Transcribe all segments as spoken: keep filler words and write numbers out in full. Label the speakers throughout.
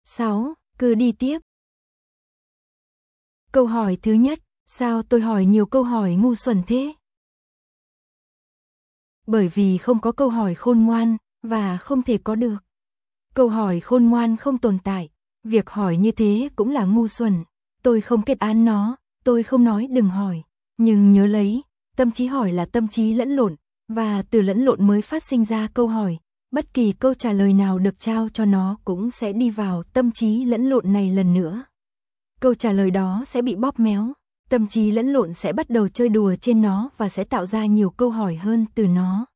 Speaker 1: sáu. Cứ đi tiếp. Câu hỏi thứ nhất, sao tôi hỏi nhiều câu hỏi ngu xuẩn thế? Bởi vì không có câu hỏi khôn ngoan, và không thể có được. Câu hỏi khôn ngoan không tồn tại, việc hỏi như thế cũng là ngu xuẩn. Tôi không kết án nó, tôi không nói đừng hỏi, nhưng nhớ lấy, tâm trí hỏi là tâm trí lẫn lộn, và từ lẫn lộn mới phát sinh ra câu hỏi. Bất kỳ câu trả lời nào được trao cho nó cũng sẽ đi vào tâm trí lẫn lộn này lần nữa. Câu trả lời đó sẽ bị bóp méo, tâm trí lẫn lộn sẽ bắt đầu chơi đùa trên nó và sẽ tạo ra nhiều câu hỏi hơn từ nó.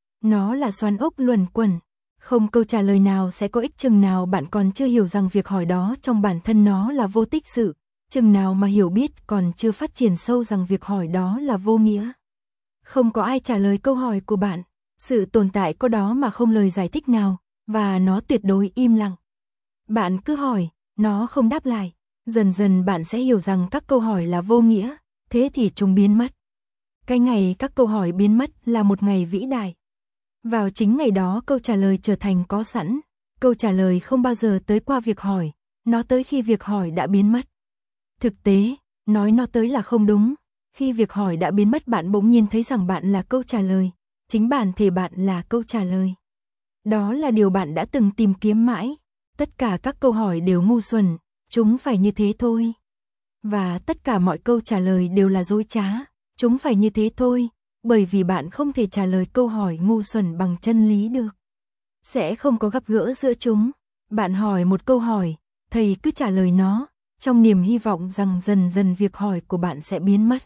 Speaker 1: Nó là xoắn ốc luẩn quẩn, không câu trả lời nào sẽ có ích chừng nào bạn còn chưa hiểu rằng việc hỏi đó trong bản thân nó là vô tích sự, chừng nào mà hiểu biết còn chưa phát triển sâu rằng việc hỏi đó là vô nghĩa. Không có ai trả lời câu hỏi của bạn, sự tồn tại có đó mà không lời giải thích nào, và nó tuyệt đối im lặng. Bạn cứ hỏi, nó không đáp lại, dần dần bạn sẽ hiểu rằng các câu hỏi là vô nghĩa, thế thì chúng biến mất. Cái ngày các câu hỏi biến mất là một ngày vĩ đại. Vào chính ngày đó câu trả lời trở thành có sẵn, câu trả lời không bao giờ tới qua việc hỏi, nó tới khi việc hỏi đã biến mất. Thực tế, nói nó tới là không đúng, khi việc hỏi đã biến mất bạn bỗng nhiên thấy rằng bạn là câu trả lời, chính bản thể bạn là câu trả lời. Đó là điều bạn đã từng tìm kiếm mãi, tất cả các câu hỏi đều ngu xuẩn, chúng phải như thế thôi. Và tất cả mọi câu trả lời đều là dối trá, chúng phải như thế thôi, bởi vì bạn không thể trả lời câu hỏi ngu xuẩn bằng chân lý được. Sẽ không có gặp gỡ giữa chúng. Bạn hỏi một câu hỏi, thầy cứ trả lời nó, trong niềm hy vọng rằng dần dần việc hỏi của bạn sẽ biến mất.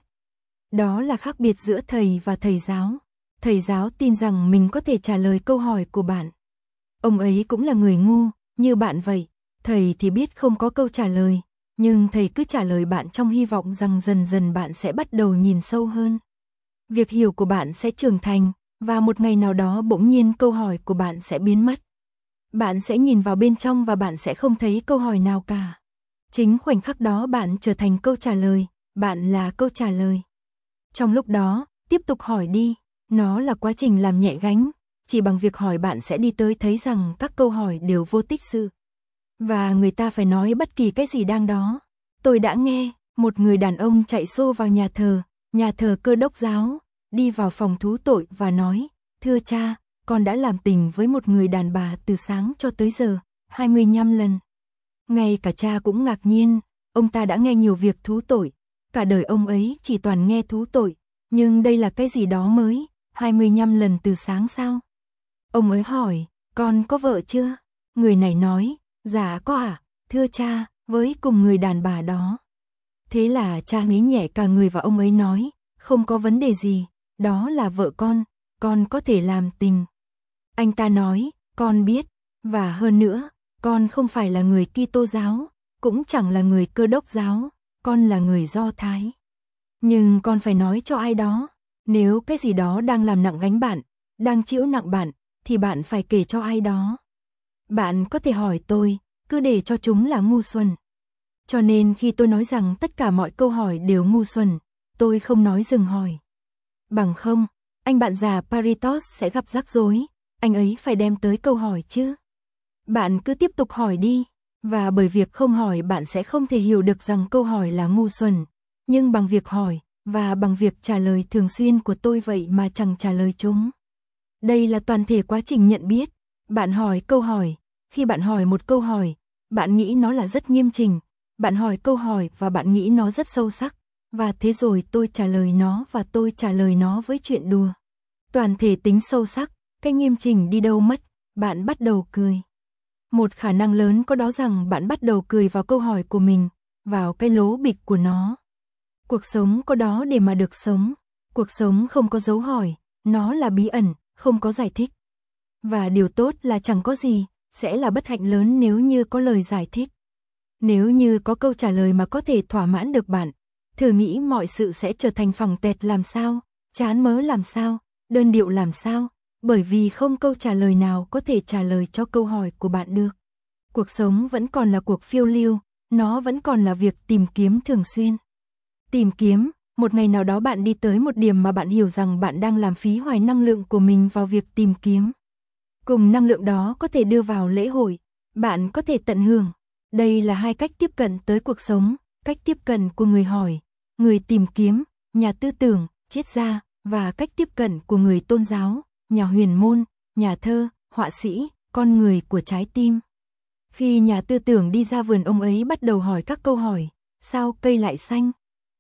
Speaker 1: Đó là khác biệt giữa thầy và thầy giáo. Thầy giáo tin rằng mình có thể trả lời câu hỏi của bạn. Ông ấy cũng là người ngu, như bạn vậy. Thầy thì biết không có câu trả lời, nhưng thầy cứ trả lời bạn trong hy vọng rằng dần dần bạn sẽ bắt đầu nhìn sâu hơn. Việc hiểu của bạn sẽ trưởng thành, và một ngày nào đó bỗng nhiên câu hỏi của bạn sẽ biến mất. Bạn sẽ nhìn vào bên trong và bạn sẽ không thấy câu hỏi nào cả. Chính khoảnh khắc đó bạn trở thành câu trả lời, bạn là câu trả lời. Trong lúc đó, tiếp tục hỏi đi, nó là quá trình làm nhẹ gánh, chỉ bằng việc hỏi bạn sẽ đi tới thấy rằng các câu hỏi đều vô tích sự. Và người ta phải nói bất kỳ cái gì đang đó. Tôi đã nghe, một người đàn ông chạy xô vào nhà thờ, nhà thờ Cơ Đốc giáo, đi vào phòng thú tội và nói, thưa cha, con đã làm tình với một người đàn bà từ sáng cho tới giờ, hai mươi lăm lần. Ngay cả cha cũng ngạc nhiên, ông ta đã nghe nhiều việc thú tội, cả đời ông ấy chỉ toàn nghe thú tội, nhưng đây là cái gì đó mới, hai mươi lăm lần từ sáng sao? Ông ấy hỏi, con có vợ chưa? Người này nói, dạ có ạ, à, thưa cha, với cùng người đàn bà đó. Thế là cha nghĩ nhẹ cả người và ông ấy nói, không có vấn đề gì, đó là vợ con, con có thể làm tình. Anh ta nói, con biết, và hơn nữa, con không phải là người Kitô giáo, cũng chẳng là người Cơ Đốc giáo, con là người Do Thái. Nhưng con phải nói cho ai đó, nếu cái gì đó đang làm nặng gánh bạn, đang chịu nặng bạn, thì bạn phải kể cho ai đó. Bạn có thể hỏi tôi, cứ để cho chúng là ngu xuẩn. Cho nên khi tôi nói rằng tất cả mọi câu hỏi đều ngu xuẩn, tôi không nói dừng hỏi. Bằng không, anh bạn già Paritos sẽ gặp rắc rối, anh ấy phải đem tới câu hỏi chứ. Bạn cứ tiếp tục hỏi đi, và bởi việc không hỏi bạn sẽ không thể hiểu được rằng câu hỏi là ngu xuẩn. Nhưng bằng việc hỏi, và bằng việc trả lời thường xuyên của tôi vậy mà chẳng trả lời chúng. Đây là toàn thể quá trình nhận biết. Bạn hỏi câu hỏi, khi bạn hỏi một câu hỏi, bạn nghĩ nó là rất nghiêm chỉnh. Bạn hỏi câu hỏi và bạn nghĩ nó rất sâu sắc. Và thế rồi tôi trả lời nó và tôi trả lời nó với chuyện đùa. Toàn thể tính sâu sắc, cái nghiêm chỉnh đi đâu mất, bạn bắt đầu cười. Một khả năng lớn có đó rằng bạn bắt đầu cười vào câu hỏi của mình, vào cái lố bịch của nó. Cuộc sống có đó để mà được sống. Cuộc sống không có dấu hỏi, nó là bí ẩn, không có giải thích. Và điều tốt là chẳng có gì, sẽ là bất hạnh lớn nếu như có lời giải thích. Nếu như có câu trả lời mà có thể thỏa mãn được bạn, thử nghĩ mọi sự sẽ trở thành phẳng tẹt làm sao, chán mớ làm sao, đơn điệu làm sao, bởi vì không câu trả lời nào có thể trả lời cho câu hỏi của bạn được. Cuộc sống vẫn còn là cuộc phiêu lưu, nó vẫn còn là việc tìm kiếm thường xuyên. Tìm kiếm, một ngày nào đó bạn đi tới một điểm mà bạn hiểu rằng bạn đang làm phí hoài năng lượng của mình vào việc tìm kiếm. Cùng năng lượng đó có thể đưa vào lễ hội, bạn có thể tận hưởng, Đây là hai cách tiếp cận tới cuộc sống, cách tiếp cận của người hỏi, người tìm kiếm, nhà tư tưởng, triết gia, và cách tiếp cận của người tôn giáo, nhà huyền môn, nhà thơ, họa sĩ, con người của trái tim. Khi nhà tư tưởng đi ra vườn, ông ấy bắt đầu hỏi các câu hỏi, sao cây lại xanh?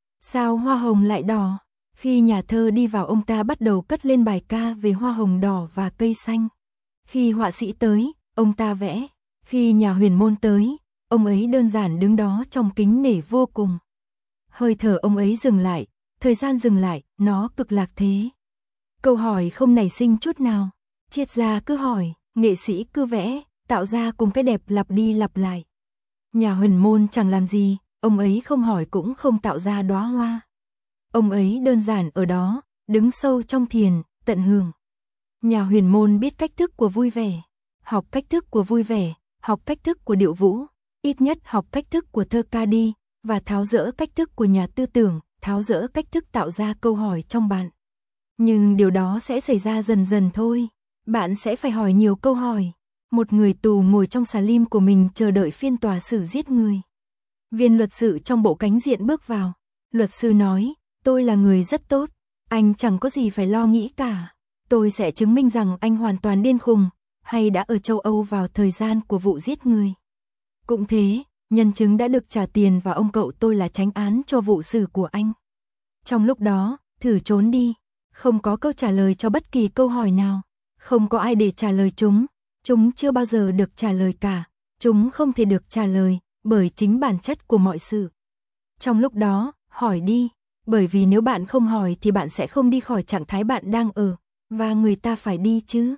Speaker 1: Sao hoa hồng lại đỏ? Khi nhà thơ đi vào, ông ta bắt đầu cất lên bài ca về hoa hồng đỏ và cây xanh. Khi họa sĩ tới, ông ta vẽ. Khi nhà huyền môn tới, ông ấy đơn giản đứng đó trong kính nể vô cùng. Hơi thở ông ấy dừng lại, thời gian dừng lại, nó cực lạc thế. Câu hỏi không nảy sinh chút nào. Triết gia cứ hỏi, nghệ sĩ cứ vẽ, tạo ra cùng cái đẹp lặp đi lặp lại. Nhà huyền môn chẳng làm gì, ông ấy không hỏi cũng không tạo ra đóa hoa. Ông ấy đơn giản ở đó, đứng sâu trong thiền, tận hưởng. Nhà huyền môn biết cách thức của vui vẻ, học cách thức của vui vẻ, học cách thức của điệu vũ, ít nhất học cách thức của thơ ca đi, và tháo dỡ cách thức của nhà tư tưởng, tháo dỡ cách thức tạo ra câu hỏi trong bạn. Nhưng điều đó sẽ xảy ra dần dần thôi. Bạn sẽ phải hỏi nhiều câu hỏi. Một người tù ngồi trong xà lim của mình chờ đợi phiên tòa xử giết người. Viên luật sự trong bộ cánh diện bước vào. Luật sư nói, tôi là người rất tốt, anh chẳng có gì phải lo nghĩ cả. Tôi sẽ chứng minh rằng anh hoàn toàn điên khùng, hay đã ở châu Âu vào thời gian của vụ giết người. Cũng thế, nhân chứng đã được trả tiền và ông cậu tôi là chánh án cho vụ xử của anh. Trong lúc đó, thử trốn đi. Không có câu trả lời cho bất kỳ câu hỏi nào. Không có ai để trả lời chúng. Chúng chưa bao giờ được trả lời cả. Chúng không thể được trả lời bởi chính bản chất của mọi sự. Trong lúc đó, hỏi đi. Bởi vì nếu bạn không hỏi thì bạn sẽ không đi khỏi trạng thái bạn đang ở. Và người ta phải đi chứ.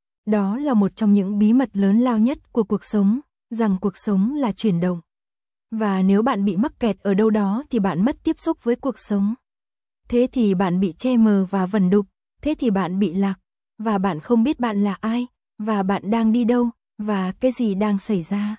Speaker 1: Đó là một trong những bí mật lớn lao nhất của cuộc sống. Rằng cuộc sống là chuyển động. Và nếu bạn bị mắc kẹt ở đâu đó thì bạn mất tiếp xúc với cuộc sống. Thế thì bạn bị che mờ và vẩn đục. Thế thì bạn bị lạc. Và bạn không biết bạn là ai. Và bạn đang đi đâu. Và cái gì đang xảy ra.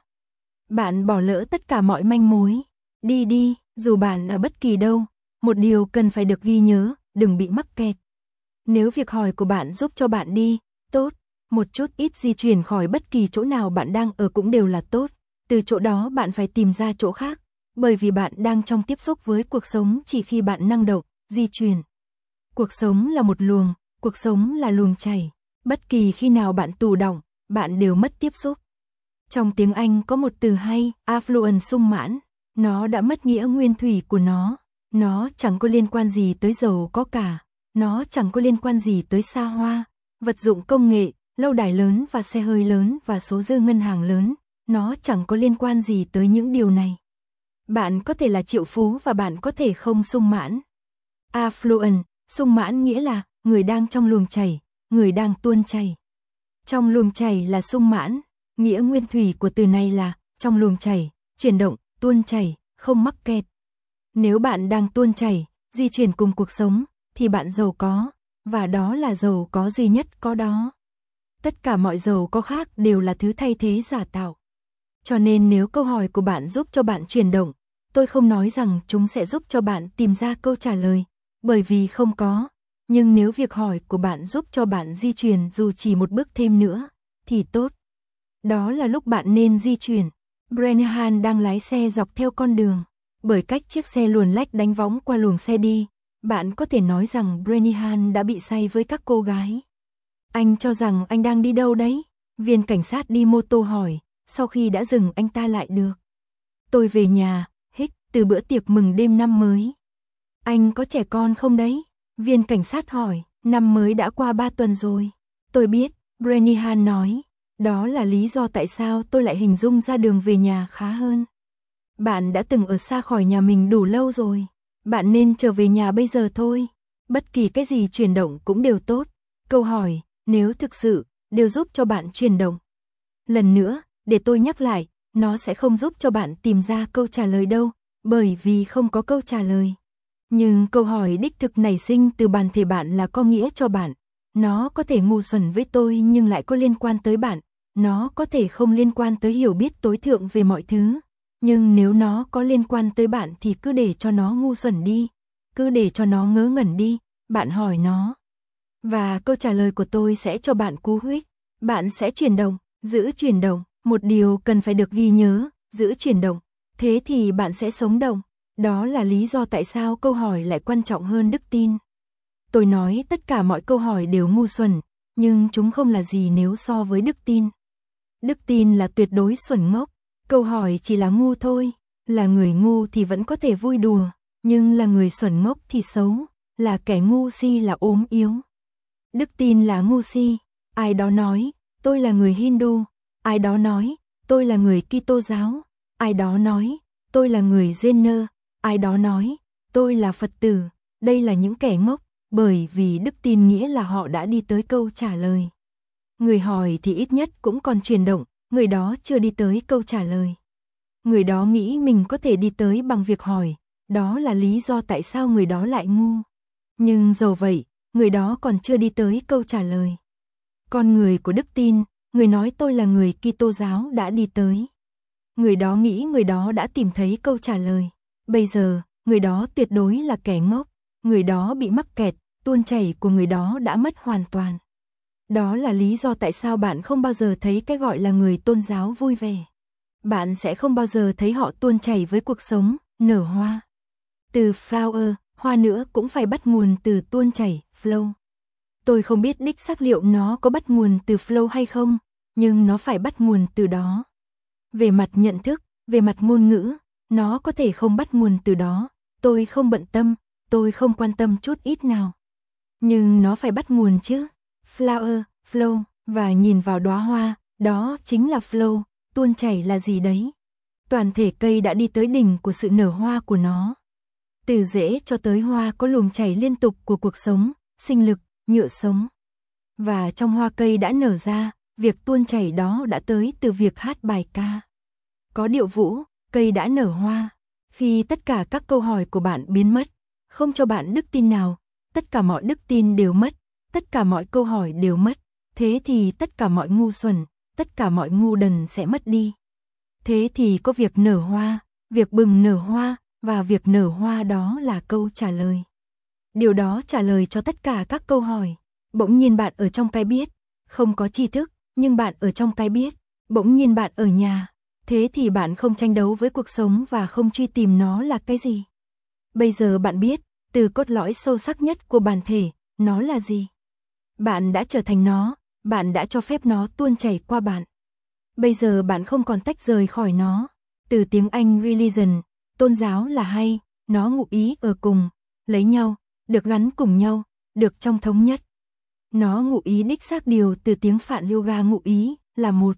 Speaker 1: Bạn bỏ lỡ tất cả mọi manh mối. Đi đi, dù bạn ở bất kỳ đâu. Một điều cần phải được ghi nhớ, đừng bị mắc kẹt. Nếu việc hỏi của bạn giúp cho bạn đi, tốt. Một chút ít di chuyển khỏi bất kỳ chỗ nào bạn đang ở cũng đều là tốt. Từ chỗ đó bạn phải tìm ra chỗ khác. Bởi vì bạn đang trong tiếp xúc với cuộc sống chỉ khi bạn năng động, di chuyển. Cuộc sống là một luồng, cuộc sống là luồng chảy. Bất kỳ khi nào bạn tù đọng, bạn đều mất tiếp xúc. Trong tiếng Anh có một từ hay, affluent sung mãn. Nó đã mất nghĩa nguyên thủy của nó. Nó chẳng có liên quan gì tới giàu có cả. Nó chẳng có liên quan gì tới xa hoa, vật dụng công nghệ, lâu đài lớn và xe hơi lớn và số dư ngân hàng lớn. Nó chẳng có liên quan gì tới những điều này. Bạn có thể là triệu phú và bạn có thể không sung mãn. Affluent, sung mãn nghĩa là người đang trong luồng chảy, người đang tuôn chảy. Trong luồng chảy là sung mãn, nghĩa nguyên thủy của từ này là trong luồng chảy, chuyển động, tuôn chảy, không mắc kẹt. Nếu bạn đang tuôn chảy, di chuyển cùng cuộc sống, thì bạn giàu có, và đó là giàu có duy nhất có đó. Tất cả mọi giàu có khác đều là thứ thay thế giả tạo. Cho nên nếu câu hỏi của bạn giúp cho bạn chuyển động, tôi không nói rằng chúng sẽ giúp cho bạn tìm ra câu trả lời, bởi vì không có. Nhưng nếu việc hỏi của bạn giúp cho bạn di chuyển dù chỉ một bước thêm nữa, thì tốt. Đó là lúc bạn nên di chuyển. Brennan đang lái xe dọc theo con đường. Bởi cách chiếc xe luồn lách đánh võng qua luồng xe đi, bạn có thể nói rằng Brennan đã bị say với các cô gái. Anh cho rằng anh đang đi đâu đấy? Viên cảnh sát đi mô tô hỏi, sau khi đã dừng anh ta lại được. Tôi về nhà, hích, từ bữa tiệc mừng đêm năm mới. Anh có trẻ con không đấy? Viên cảnh sát hỏi, năm mới đã qua ba tuần rồi. Tôi biết, Brennan nói, đó là lý do tại sao tôi lại hình dung ra đường về nhà khá hơn. Bạn đã từng ở xa khỏi nhà mình đủ lâu rồi. Bạn nên trở về nhà bây giờ thôi. Bất kỳ cái gì chuyển động cũng đều tốt. Câu hỏi, nếu thực sự, đều giúp cho bạn chuyển động. Lần nữa, để tôi nhắc lại, nó sẽ không giúp cho bạn tìm ra câu trả lời đâu, bởi vì không có câu trả lời. Nhưng câu hỏi đích thực nảy sinh từ bản thể bạn là có nghĩa cho bạn. Nó có thể ngu xuẩn với tôi nhưng lại có liên quan tới bạn. Nó có thể không liên quan tới hiểu biết tối thượng về mọi thứ. Nhưng nếu nó có liên quan tới bạn thì cứ để cho nó ngu xuẩn đi. Cứ để cho nó ngớ ngẩn đi. Bạn hỏi nó. Và câu trả lời của tôi sẽ cho bạn cú huých. Bạn sẽ chuyển động, giữ chuyển động. Một điều cần phải được ghi nhớ, giữ chuyển động, thế thì bạn sẽ sống động. Đó là lý do tại sao câu hỏi lại quan trọng hơn đức tin. Tôi nói tất cả mọi câu hỏi đều ngu xuẩn, nhưng chúng không là gì nếu so với đức tin. Đức tin là tuyệt đối xuẩn ngốc, câu hỏi chỉ là ngu thôi, là người ngu thì vẫn có thể vui đùa, nhưng là người xuẩn ngốc thì xấu, là kẻ ngu si là ốm yếu. Đức tin là ngu si, ai đó nói, tôi là người Hindu, ai đó nói, tôi là người Kitô giáo, ai đó nói, tôi là người Jain, ai đó nói, tôi là Phật tử, đây là những kẻ ngốc, bởi vì đức tin nghĩa là họ đã đi tới câu trả lời. Người hỏi thì ít nhất cũng còn chuyển động, người đó chưa đi tới câu trả lời. Người đó nghĩ mình có thể đi tới bằng việc hỏi, đó là lý do tại sao người đó lại ngu. Nhưng dầu vậy, người đó còn chưa đi tới câu trả lời. Con người của đức tin, người nói tôi là người Kitô giáo đã đi tới. Người đó nghĩ người đó đã tìm thấy câu trả lời. Bây giờ, người đó tuyệt đối là kẻ ngốc. Người đó bị mắc kẹt, tuôn chảy của người đó đã mất hoàn toàn. Đó là lý do tại sao bạn không bao giờ thấy cái gọi là người tôn giáo vui vẻ. Bạn sẽ không bao giờ thấy họ tuôn chảy với cuộc sống, nở hoa. Từ flower, hoa nữa cũng phải bắt nguồn từ tuôn chảy, flow. Tôi không biết đích xác liệu nó có bắt nguồn từ flow hay không, nhưng nó phải bắt nguồn từ đó. Về mặt nhận thức, về mặt ngôn ngữ, nó có thể không bắt nguồn từ đó, tôi không bận tâm, tôi không quan tâm chút ít nào. Nhưng nó phải bắt nguồn chứ. Flower, flow, và nhìn vào đóa hoa, đó chính là flow, tuôn chảy là gì đấy. Toàn thể cây đã đi tới đỉnh của sự nở hoa của nó. Từ rễ cho tới hoa có luồng chảy liên tục của cuộc sống, sinh lực, nhựa sống. Và trong hoa cây đã nở ra, việc tuôn chảy đó đã tới từ việc hát bài ca. Có điệu vũ, cây đã nở hoa. Khi tất cả các câu hỏi của bạn biến mất, không cho bạn đức tin nào, tất cả mọi đức tin đều mất, tất cả mọi câu hỏi đều mất, thế thì tất cả mọi ngu xuẩn, tất cả mọi ngu đần sẽ mất đi. Thế thì có việc nở hoa, việc bừng nở hoa, và việc nở hoa đó là câu trả lời. Điều đó trả lời cho tất cả các câu hỏi. Bỗng nhiên bạn ở trong cái biết, không có tri thức, nhưng bạn ở trong cái biết, bỗng nhiên bạn ở nhà, thế thì bạn không tranh đấu với cuộc sống và không truy tìm nó là cái gì. Bây giờ bạn biết, từ cốt lõi sâu sắc nhất của bản thể, nó là gì. Bạn đã trở thành nó, bạn đã cho phép nó tuôn chảy qua bạn. Bây giờ bạn không còn tách rời khỏi nó. Từ tiếng Anh religion, tôn giáo là hay, nó ngụ ý ở cùng, lấy nhau, được gắn cùng nhau, được trong thống nhất. Nó ngụ ý đích xác điều từ tiếng Phạn yoga ngụ ý là một.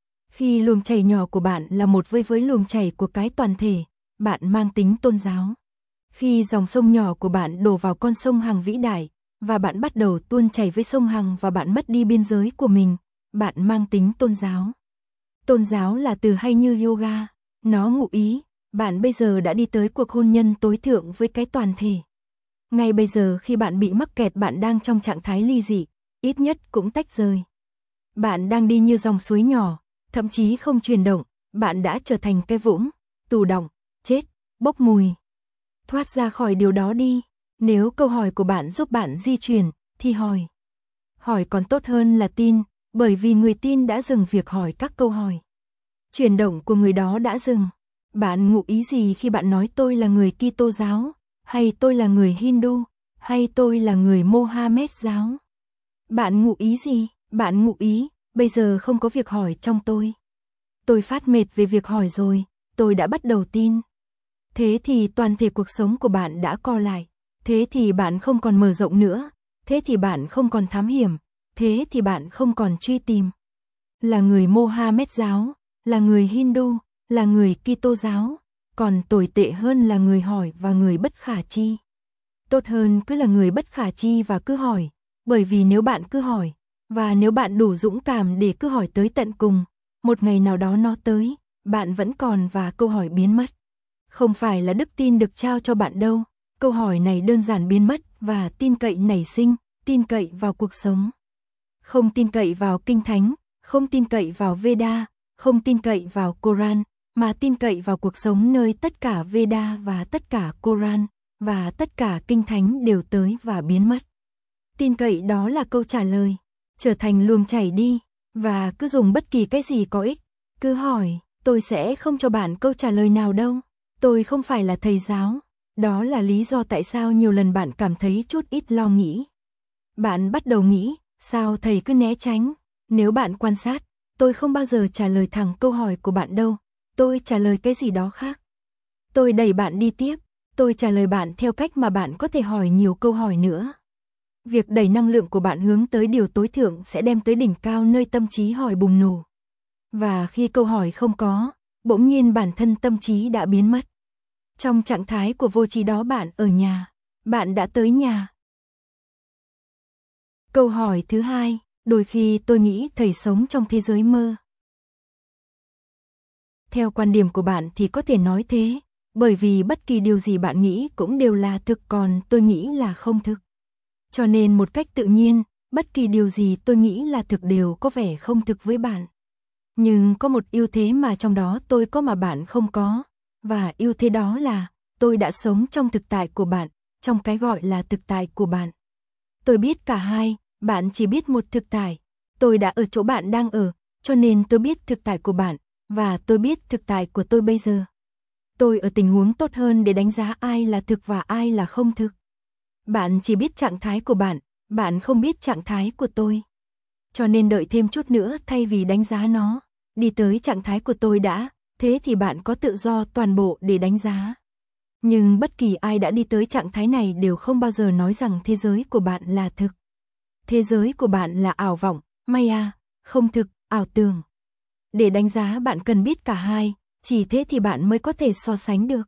Speaker 1: Khi luồng chảy nhỏ của bạn là một với với luồng chảy của cái toàn thể, bạn mang tính tôn giáo. Khi dòng sông nhỏ của bạn đổ vào con sông Hằng vĩ đại, và bạn bắt đầu tuôn chảy với sông Hằng và bạn mất đi biên giới của mình, bạn mang tính tôn giáo. Tôn giáo là từ hay như yoga, nó ngụ ý, bạn bây giờ đã đi tới cuộc hôn nhân tối thượng với cái toàn thể. Ngay bây giờ khi bạn bị mắc kẹt bạn đang trong trạng thái ly dị, ít nhất cũng tách rời. Bạn đang đi như dòng suối nhỏ, thậm chí không chuyển động, bạn đã trở thành cái vũng, tù đọng, chết, bốc mùi. Thoát ra khỏi điều đó đi. Nếu câu hỏi của bạn giúp bạn di chuyển, thì hỏi. Hỏi còn tốt hơn là tin, bởi vì người tin đã dừng việc hỏi các câu hỏi. Chuyển động của người đó đã dừng. Bạn ngụ ý gì khi bạn nói tôi là người Kitô giáo, hay tôi là người Hindu, hay tôi là người Mohammed giáo? Bạn ngụ ý gì? Bạn ngụ ý, bây giờ không có việc hỏi trong tôi. Tôi phát mệt về việc hỏi rồi, tôi đã bắt đầu tin. Thế thì toàn thể cuộc sống của bạn đã co lại. Thế thì bạn không còn mở rộng nữa. Thế thì bạn không còn thám hiểm. Thế thì bạn không còn truy tìm. Là người Mohammed giáo, là người Hindu, là người Kitô giáo, còn tồi tệ hơn là người hỏi và người bất khả chi. Tốt hơn cứ là người bất khả chi và cứ hỏi, bởi vì nếu bạn cứ hỏi, và nếu bạn đủ dũng cảm để cứ hỏi tới tận cùng, một ngày nào đó nó tới, bạn vẫn còn và câu hỏi biến mất. Không phải là đức tin được trao cho bạn đâu, câu hỏi này đơn giản biến mất và tin cậy nảy sinh, tin cậy vào cuộc sống. Không tin cậy vào Kinh Thánh, không tin cậy vào Veda, không tin cậy vào Koran, mà tin cậy vào cuộc sống nơi tất cả Veda và tất cả Koran, và tất cả Kinh Thánh đều tới và biến mất. Tin cậy đó là câu trả lời, trở thành luồng chảy đi, và cứ dùng bất kỳ cái gì có ích, cứ hỏi, tôi sẽ không cho bạn câu trả lời nào đâu. Tôi không phải là thầy giáo. Đó là lý do tại sao nhiều lần bạn cảm thấy chút ít lo nghĩ. Bạn bắt đầu nghĩ, sao thầy cứ né tránh? Nếu bạn quan sát, tôi không bao giờ trả lời thẳng câu hỏi của bạn đâu. Tôi trả lời cái gì đó khác. Tôi đẩy bạn đi tiếp. Tôi trả lời bạn theo cách mà bạn có thể hỏi nhiều câu hỏi nữa. Việc đẩy năng lượng của bạn hướng tới điều tối thượng sẽ đem tới đỉnh cao nơi tâm trí hỏi bùng nổ. Và khi câu hỏi không có, bỗng nhiên bản thân tâm trí đã biến mất. Trong trạng thái của vô tri đó bạn ở nhà. Bạn đã tới nhà. Câu hỏi thứ hai, đôi khi tôi nghĩ thầy sống trong thế giới mơ. Theo quan điểm của bạn thì có thể nói thế, bởi vì bất kỳ điều gì bạn nghĩ cũng đều là thực, còn tôi nghĩ là không thực. Cho nên một cách tự nhiên, bất kỳ điều gì tôi nghĩ là thực đều có vẻ không thực với bạn. Nhưng có một ưu thế mà trong đó tôi có mà bạn không có, và ưu thế đó là tôi đã sống trong thực tại của bạn, trong cái gọi là thực tại của bạn. Tôi biết cả hai, bạn chỉ biết một thực tại. Tôi đã ở chỗ bạn đang ở, cho nên tôi biết thực tại của bạn, và tôi biết thực tại của tôi bây giờ. Tôi ở tình huống tốt hơn để đánh giá ai là thực và ai là không thực. Bạn chỉ biết trạng thái của bạn, bạn không biết trạng thái của tôi. Cho nên đợi thêm chút nữa thay vì đánh giá nó, đi tới trạng thái của tôi đã, thế thì bạn có tự do toàn bộ để đánh giá. Nhưng bất kỳ ai đã đi tới trạng thái này đều không bao giờ nói rằng thế giới của bạn là thực. Thế giới của bạn là ảo vọng, maya, không thực, ảo tưởng. Để đánh giá bạn cần biết cả hai, chỉ thế thì bạn mới có thể so sánh được.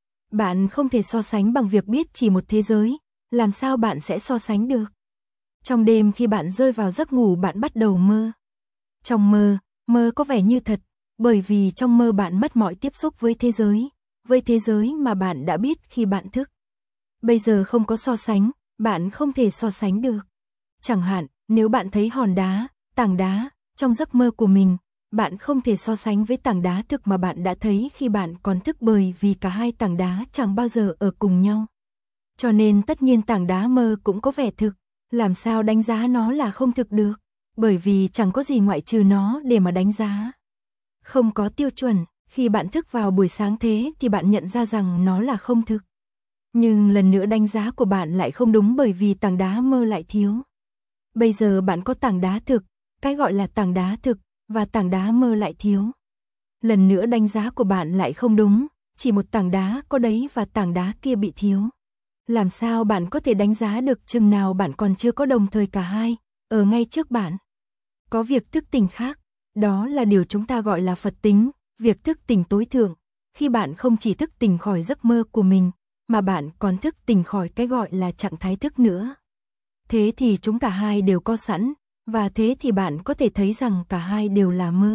Speaker 1: Bạn không thể so sánh bằng việc biết chỉ một thế giới, làm sao bạn sẽ so sánh được? Trong đêm khi bạn rơi vào giấc ngủ bạn bắt đầu mơ. Trong mơ, mơ có vẻ như thật, bởi vì trong mơ bạn mất mọi tiếp xúc với thế giới, với thế giới mà bạn đã biết khi bạn thức. Bây giờ không có so sánh, bạn không thể so sánh được. Chẳng hạn, nếu bạn thấy hòn đá, tảng đá, trong giấc mơ của mình, bạn không thể so sánh với tảng đá thực mà bạn đã thấy khi bạn còn thức, bởi vì cả hai tảng đá chẳng bao giờ ở cùng nhau. Cho nên tất nhiên tảng đá mơ cũng có vẻ thực, làm sao đánh giá nó là không thực được, bởi vì chẳng có gì ngoại trừ nó để mà đánh giá. Không có tiêu chuẩn, khi bạn thức vào buổi sáng thế thì bạn nhận ra rằng nó là không thực. Nhưng lần nữa đánh giá của bạn lại không đúng bởi vì tảng đá mơ lại thiếu. Bây giờ bạn có tảng đá thực, cái gọi là tảng đá thực, và tảng đá mơ lại thiếu. Lần nữa đánh giá của bạn lại không đúng, chỉ một tảng đá có đấy và tảng đá kia bị thiếu. Làm sao bạn có thể đánh giá được chừng nào bạn còn chưa có đồng thời cả hai, ở ngay trước bạn? Có việc thức tỉnh khác, đó là điều chúng ta gọi là Phật tính, việc thức tỉnh tối thượng, khi bạn không chỉ thức tỉnh khỏi giấc mơ của mình, mà bạn còn thức tỉnh khỏi cái gọi là trạng thái thức nữa. Thế thì chúng cả hai đều có sẵn, và thế thì bạn có thể thấy rằng cả hai đều là mơ.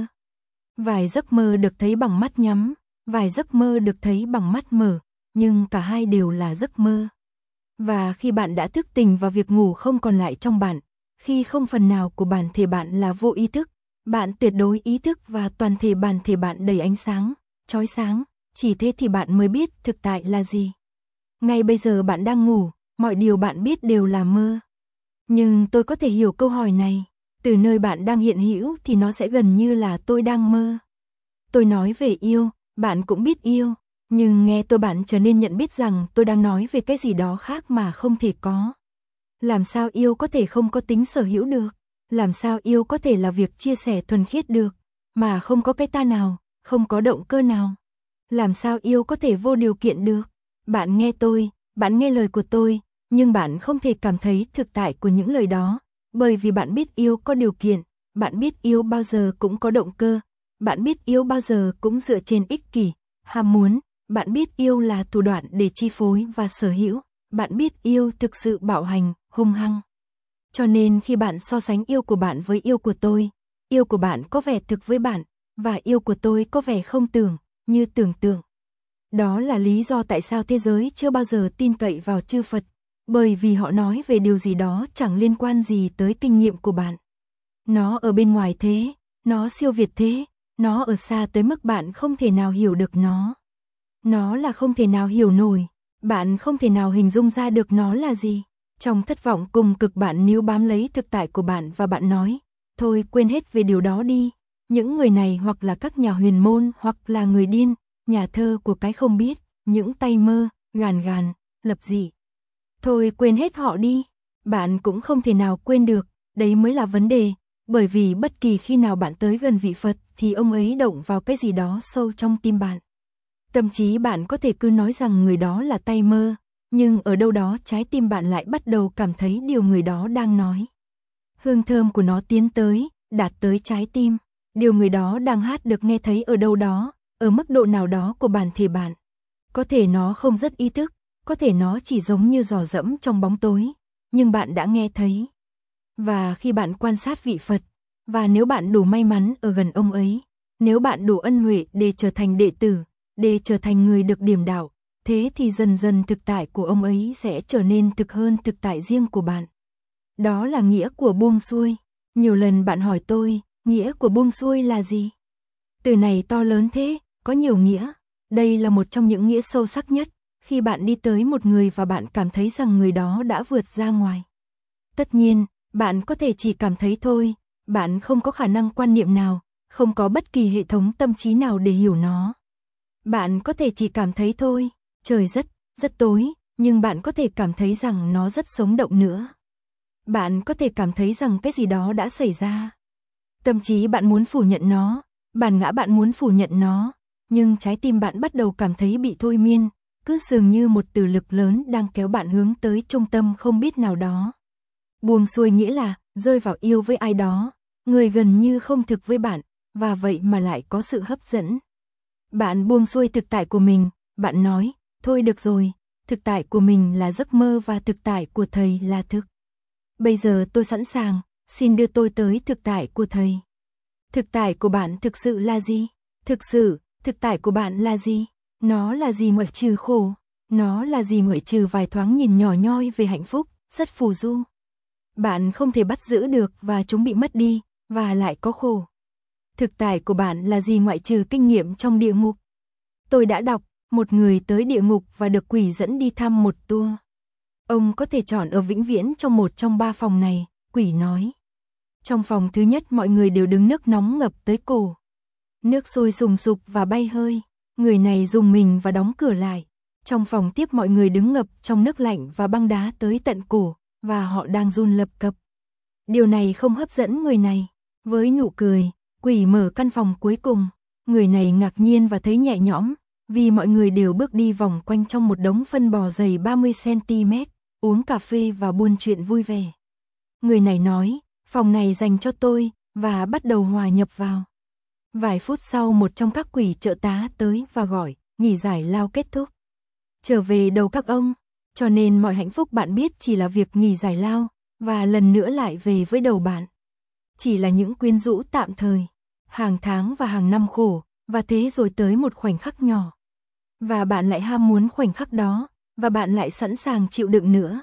Speaker 1: Vài giấc mơ được thấy bằng mắt nhắm, vài giấc mơ được thấy bằng mắt mở, nhưng cả hai đều là giấc mơ. Và khi bạn đã thức tỉnh và việc ngủ không còn lại trong bạn, khi không phần nào của bản thể bạn là vô ý thức, bạn tuyệt đối ý thức và toàn thể bản thể bạn đầy ánh sáng, chói sáng, chỉ thế thì bạn mới biết thực tại là gì. Ngay bây giờ bạn đang ngủ, mọi điều bạn biết đều là mơ. Nhưng tôi có thể hiểu câu hỏi này, từ nơi bạn đang hiện hữu thì nó sẽ gần như là tôi đang mơ. Tôi nói về yêu, bạn cũng biết yêu, nhưng nghe tôi bạn trở nên nhận biết rằng tôi đang nói về cái gì đó khác mà không thể có. Làm sao yêu có thể không có tính sở hữu được? Làm sao yêu có thể là việc chia sẻ thuần khiết được, mà không có cái ta nào, không có động cơ nào? Làm sao yêu có thể vô điều kiện được? Bạn nghe tôi, bạn nghe lời của tôi, nhưng bạn không thể cảm thấy thực tại của những lời đó, bởi vì bạn biết yêu có điều kiện, bạn biết yêu bao giờ cũng có động cơ, bạn biết yêu bao giờ cũng dựa trên ích kỷ, ham muốn, bạn biết yêu là thủ đoạn để chi phối và sở hữu, bạn biết yêu thực sự bạo hành, hung hăng. Cho nên khi bạn so sánh yêu của bạn với yêu của tôi, yêu của bạn có vẻ thực với bạn, và yêu của tôi có vẻ không tưởng, như tưởng tượng. Đó là lý do tại sao thế giới chưa bao giờ tin cậy vào chư Phật, bởi vì họ nói về điều gì đó chẳng liên quan gì tới kinh nghiệm của bạn. Nó ở bên ngoài thế, nó siêu việt thế, nó ở xa tới mức bạn không thể nào hiểu được nó. Nó là không thể nào hiểu nổi, bạn không thể nào hình dung ra được nó là gì. Trong thất vọng cùng cực bạn níu bám lấy thực tại của bạn và bạn nói, thôi quên hết về điều đó đi, Những người này hoặc là các nhà huyền môn hoặc là người điên, nhà thơ của cái không biết, những tay mơ, gàn gàn, lập dị. Thôi quên hết họ đi, bạn cũng không thể nào quên được, đấy mới là vấn đề, bởi vì bất kỳ khi nào bạn tới gần vị Phật thì ông ấy động vào cái gì đó sâu trong tim bạn. Thậm chí bạn có thể cứ nói rằng người đó là tay mơ, nhưng ở đâu đó trái tim bạn lại bắt đầu cảm thấy điều người đó đang nói. Hương thơm của nó tiến tới, đạt tới trái tim, điều người đó đang hát được nghe thấy ở đâu đó, ở mức độ nào đó của bản thể bạn. Có thể nó không rất ý thức, có thể nó chỉ giống như dò dẫm trong bóng tối, nhưng bạn đã nghe thấy. Và khi bạn quan sát vị Phật, và nếu bạn đủ may mắn ở gần ông ấy, nếu bạn đủ ân huệ để trở thành đệ tử, để trở thành người được điểm đạo, thế thì dần dần thực tại của ông ấy sẽ trở nên thực hơn thực tại riêng của bạn. Đó là nghĩa của buông xuôi. Nhiều lần bạn hỏi tôi, nghĩa của buông xuôi là gì? Từ này to lớn thế, có nhiều nghĩa. Đây là một trong những nghĩa sâu sắc nhất, khi bạn đi tới một người và bạn cảm thấy rằng người đó đã vượt ra ngoài. Tất nhiên, bạn có thể chỉ cảm thấy thôi, bạn không có khả năng quan niệm nào, không có bất kỳ hệ thống tâm trí nào để hiểu nó. Bạn có thể chỉ cảm thấy thôi, trời rất, rất tối, nhưng bạn có thể cảm thấy rằng nó rất sống động nữa. Bạn có thể cảm thấy rằng cái gì đó đã xảy ra. Tâm trí bạn muốn phủ nhận nó, bản ngã bạn muốn phủ nhận nó, nhưng trái tim bạn bắt đầu cảm thấy bị thôi miên, cứ dường như một từ lực lớn đang kéo bạn hướng tới trung tâm không biết nào đó. Buông xuôi nghĩa là rơi vào yêu với ai đó, người gần như không thực với bạn, và vậy mà lại có sự hấp dẫn. Bạn buông xuôi thực tại của mình, bạn nói, thôi được rồi, thực tại của mình là giấc mơ và thực tại của thầy là thực. Bây giờ tôi sẵn sàng, xin đưa tôi tới thực tại của thầy. Thực tại của bạn thực sự là gì? Thực sự, thực tại của bạn là gì? Nó là gì ngoại trừ khổ? Nó là gì ngoại trừ vài thoáng nhìn nhỏ nhoi về hạnh phúc, rất phù du. Bạn không thể bắt giữ được và chúng bị mất đi, và lại có khổ. Thực tại của bạn là gì ngoại trừ kinh nghiệm trong địa ngục? Tôi đã đọc, một người tới địa ngục và được quỷ dẫn đi thăm một tour. Ông có thể chọn ở vĩnh viễn trong một trong ba phòng này, quỷ nói. Trong phòng thứ nhất mọi người đều đứng nước nóng ngập tới cổ. Nước sôi sùng sục và bay hơi, người này rùng mình và đóng cửa lại. Trong phòng tiếp mọi người đứng ngập trong nước lạnh và băng đá tới tận cổ, và họ đang run lập cập. Điều này không hấp dẫn người này. Với nụ cười, quỷ mở căn phòng cuối cùng. Người này ngạc nhiên và thấy nhẹ nhõm, vì mọi người đều bước đi vòng quanh trong một đống phân bò dày ba mươi xăng-ti-mét, uống cà phê và buôn chuyện vui vẻ. Người này nói, phòng này dành cho tôi, và bắt đầu hòa nhập vào. Vài phút sau một trong các quỷ trợ tá tới và gọi, nghỉ giải lao kết thúc. Trở về đầu các ông, cho nên mọi hạnh phúc bạn biết chỉ là việc nghỉ giải lao, và lần nữa lại về với đầu bạn. Chỉ là những quyến rũ tạm thời, hàng tháng và hàng năm khổ, và thế rồi tới một khoảnh khắc nhỏ. Và bạn lại ham muốn khoảnh khắc đó, và bạn lại sẵn sàng chịu đựng nữa.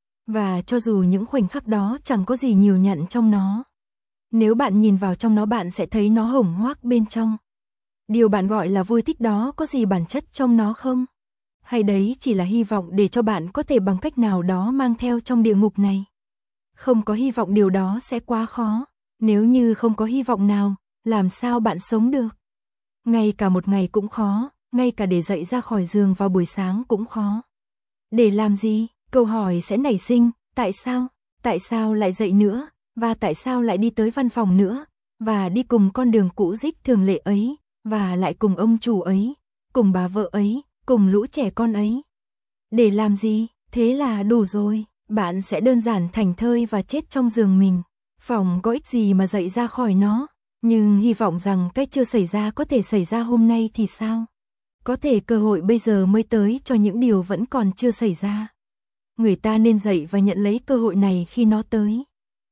Speaker 1: Và cho dù những khoảnh khắc đó chẳng có gì nhiều nhận trong nó. Nếu bạn nhìn vào trong nó bạn sẽ thấy nó hồng hoác bên trong. Điều bạn gọi là vui thích đó có gì bản chất trong nó không? Hay đấy chỉ là hy vọng để cho bạn có thể bằng cách nào đó mang theo trong địa ngục này? Không có hy vọng điều đó sẽ quá khó. Nếu như không có hy vọng nào, làm sao bạn sống được? Ngay cả một ngày cũng khó, ngay cả để dậy ra khỏi giường vào buổi sáng cũng khó. Để làm gì? Câu hỏi sẽ nảy sinh, tại sao? Tại sao lại dậy nữa? Và tại sao lại đi tới văn phòng nữa? Và đi cùng con đường cũ dích thường lệ ấy, và lại cùng ông chủ ấy, cùng bà vợ ấy, cùng lũ trẻ con ấy. Để làm gì? Thế là đủ rồi, bạn sẽ đơn giản thảnh thơi và chết trong giường mình. Phòng có ích gì mà dậy ra khỏi nó, nhưng hy vọng rằng cái chưa xảy ra có thể xảy ra hôm nay thì sao? Có thể cơ hội bây giờ mới tới cho những điều vẫn còn chưa xảy ra. Người ta nên dậy và nhận lấy cơ hội này khi nó tới.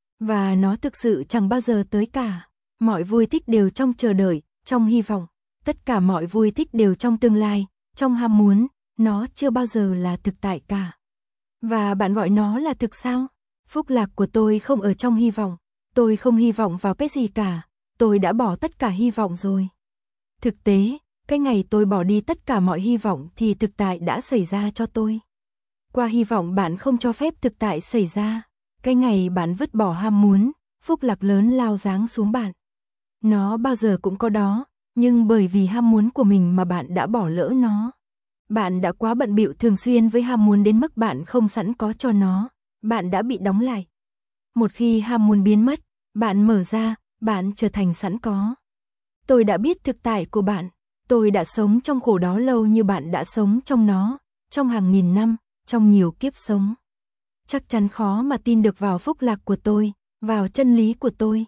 Speaker 1: Và nó thực sự chẳng bao giờ tới cả. Mọi vui thích đều trong chờ đợi, trong hy vọng. Tất cả mọi vui thích đều trong tương lai, trong ham muốn. Nó chưa bao giờ là thực tại cả. Và bạn gọi nó là thực sao? Phúc lạc của tôi không ở trong hy vọng. Tôi không hy vọng vào cái gì cả. Tôi đã bỏ tất cả hy vọng rồi. Thực tế, cái ngày tôi bỏ đi tất cả mọi hy vọng thì thực tại đã xảy ra cho tôi. Qua hy vọng bạn không cho phép thực tại xảy ra. Cái ngày bạn vứt bỏ ham muốn, phúc lạc lớn lao giáng xuống bạn. Nó bao giờ cũng có đó, nhưng bởi vì ham muốn của mình mà bạn đã bỏ lỡ nó. Bạn đã quá bận bịu thường xuyên với ham muốn đến mức bạn không sẵn có cho nó, bạn đã bị đóng lại. Một khi ham muốn biến mất, bạn mở ra, bạn trở thành sẵn có. Tôi đã biết thực tại của bạn, tôi đã sống trong khổ đó lâu như bạn đã sống trong nó, trong hàng nghìn năm, trong nhiều kiếp sống. Chắc chắn khó mà tin được vào phúc lạc của tôi, vào chân lý của tôi.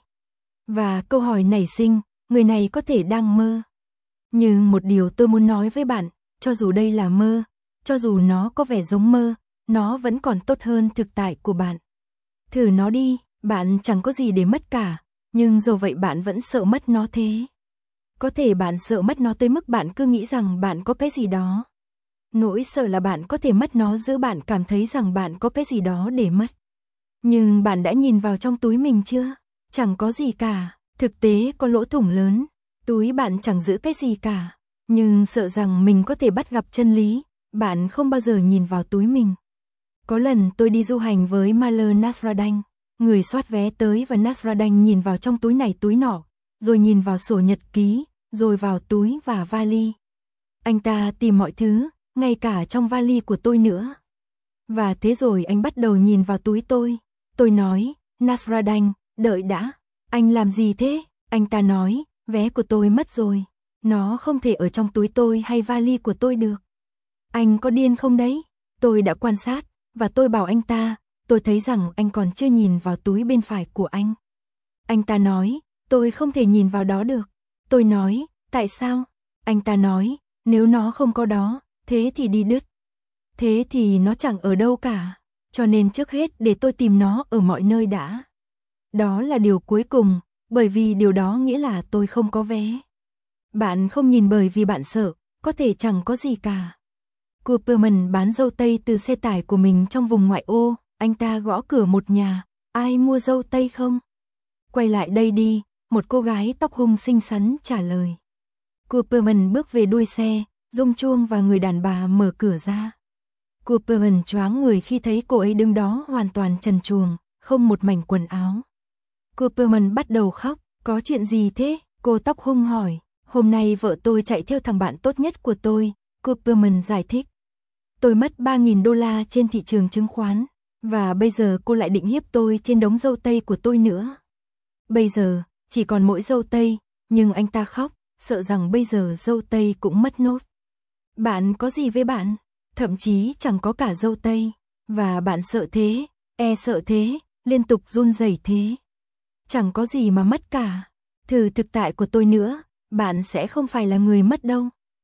Speaker 1: Và câu hỏi nảy sinh, người này có thể đang mơ. Nhưng một điều tôi muốn nói với bạn, cho dù đây là mơ, cho dù nó có vẻ giống mơ, nó vẫn còn tốt hơn thực tại của bạn. Thử nó đi, bạn chẳng có gì để mất cả, nhưng dù vậy bạn vẫn sợ mất nó thế. Có thể bạn sợ mất nó tới mức bạn cứ nghĩ rằng bạn có cái gì đó. Nỗi sợ là bạn có thể mất nó giữ bạn cảm thấy rằng bạn có cái gì đó để mất. Nhưng bạn đã nhìn vào trong túi mình chưa? Chẳng có gì cả, thực tế có lỗ thủng lớn, túi bạn chẳng giữ cái gì cả. Nhưng sợ rằng mình có thể bắt gặp chân lý, bạn không bao giờ nhìn vào túi mình. Có lần tôi đi du hành với Maler Nasrallah, người soát vé tới và Nasrallah nhìn vào trong túi này túi nọ, rồi nhìn vào sổ nhật ký, rồi vào túi và vali. Anh ta tìm mọi thứ, ngay cả trong vali của tôi nữa. Và thế rồi anh bắt đầu nhìn vào túi tôi. Tôi nói, Nasrallah, đợi đã. Anh làm gì thế? Anh ta nói, vé của tôi mất rồi. Nó không thể ở trong túi tôi hay vali của tôi được. Anh có điên không đấy? Tôi đã quan sát, và tôi bảo anh ta, tôi thấy rằng anh còn chưa nhìn vào túi bên phải của anh. Anh ta nói, tôi không thể nhìn vào đó được. Tôi nói, tại sao? Anh ta nói, nếu nó không có đó, thế thì đi đứt. Thế thì nó chẳng ở đâu cả. Cho nên trước hết để tôi tìm nó ở mọi nơi đã. Đó là điều cuối cùng, bởi vì điều đó nghĩa là tôi không có vé. Bạn không nhìn bởi vì bạn sợ, có thể chẳng có gì cả. Cooperman bán dâu tây từ xe tải của mình trong vùng ngoại ô, anh ta gõ cửa một nhà, ai mua dâu tây không? Quay lại đây đi, một cô gái tóc hung xinh xắn trả lời. Cooperman bước về đuôi xe, rung chuông và người đàn bà mở cửa ra. Cooperman choáng người khi thấy cô ấy đứng đó hoàn toàn trần truồng, không một mảnh quần áo. Cooperman bắt đầu khóc, có chuyện gì thế? Cô tóc hung hỏi. Hôm nay vợ tôi chạy theo thằng bạn tốt nhất của tôi, Cooperman giải thích. Tôi mất ba nghìn đô la trên thị trường chứng khoán, và bây giờ cô lại định hiếp tôi trên đống dâu tây của tôi nữa. Bây giờ, chỉ còn mỗi dâu tây, nhưng anh ta khóc, sợ rằng bây giờ dâu tây cũng mất nốt. Bạn có gì với bạn? Thậm chí chẳng có cả dâu tây, và bạn sợ thế, e sợ thế, liên tục run rẩy thế. Chẳng có gì mà mất cả. Thử thực tại của tôi nữa, bạn sẽ không phải là người mất đâu.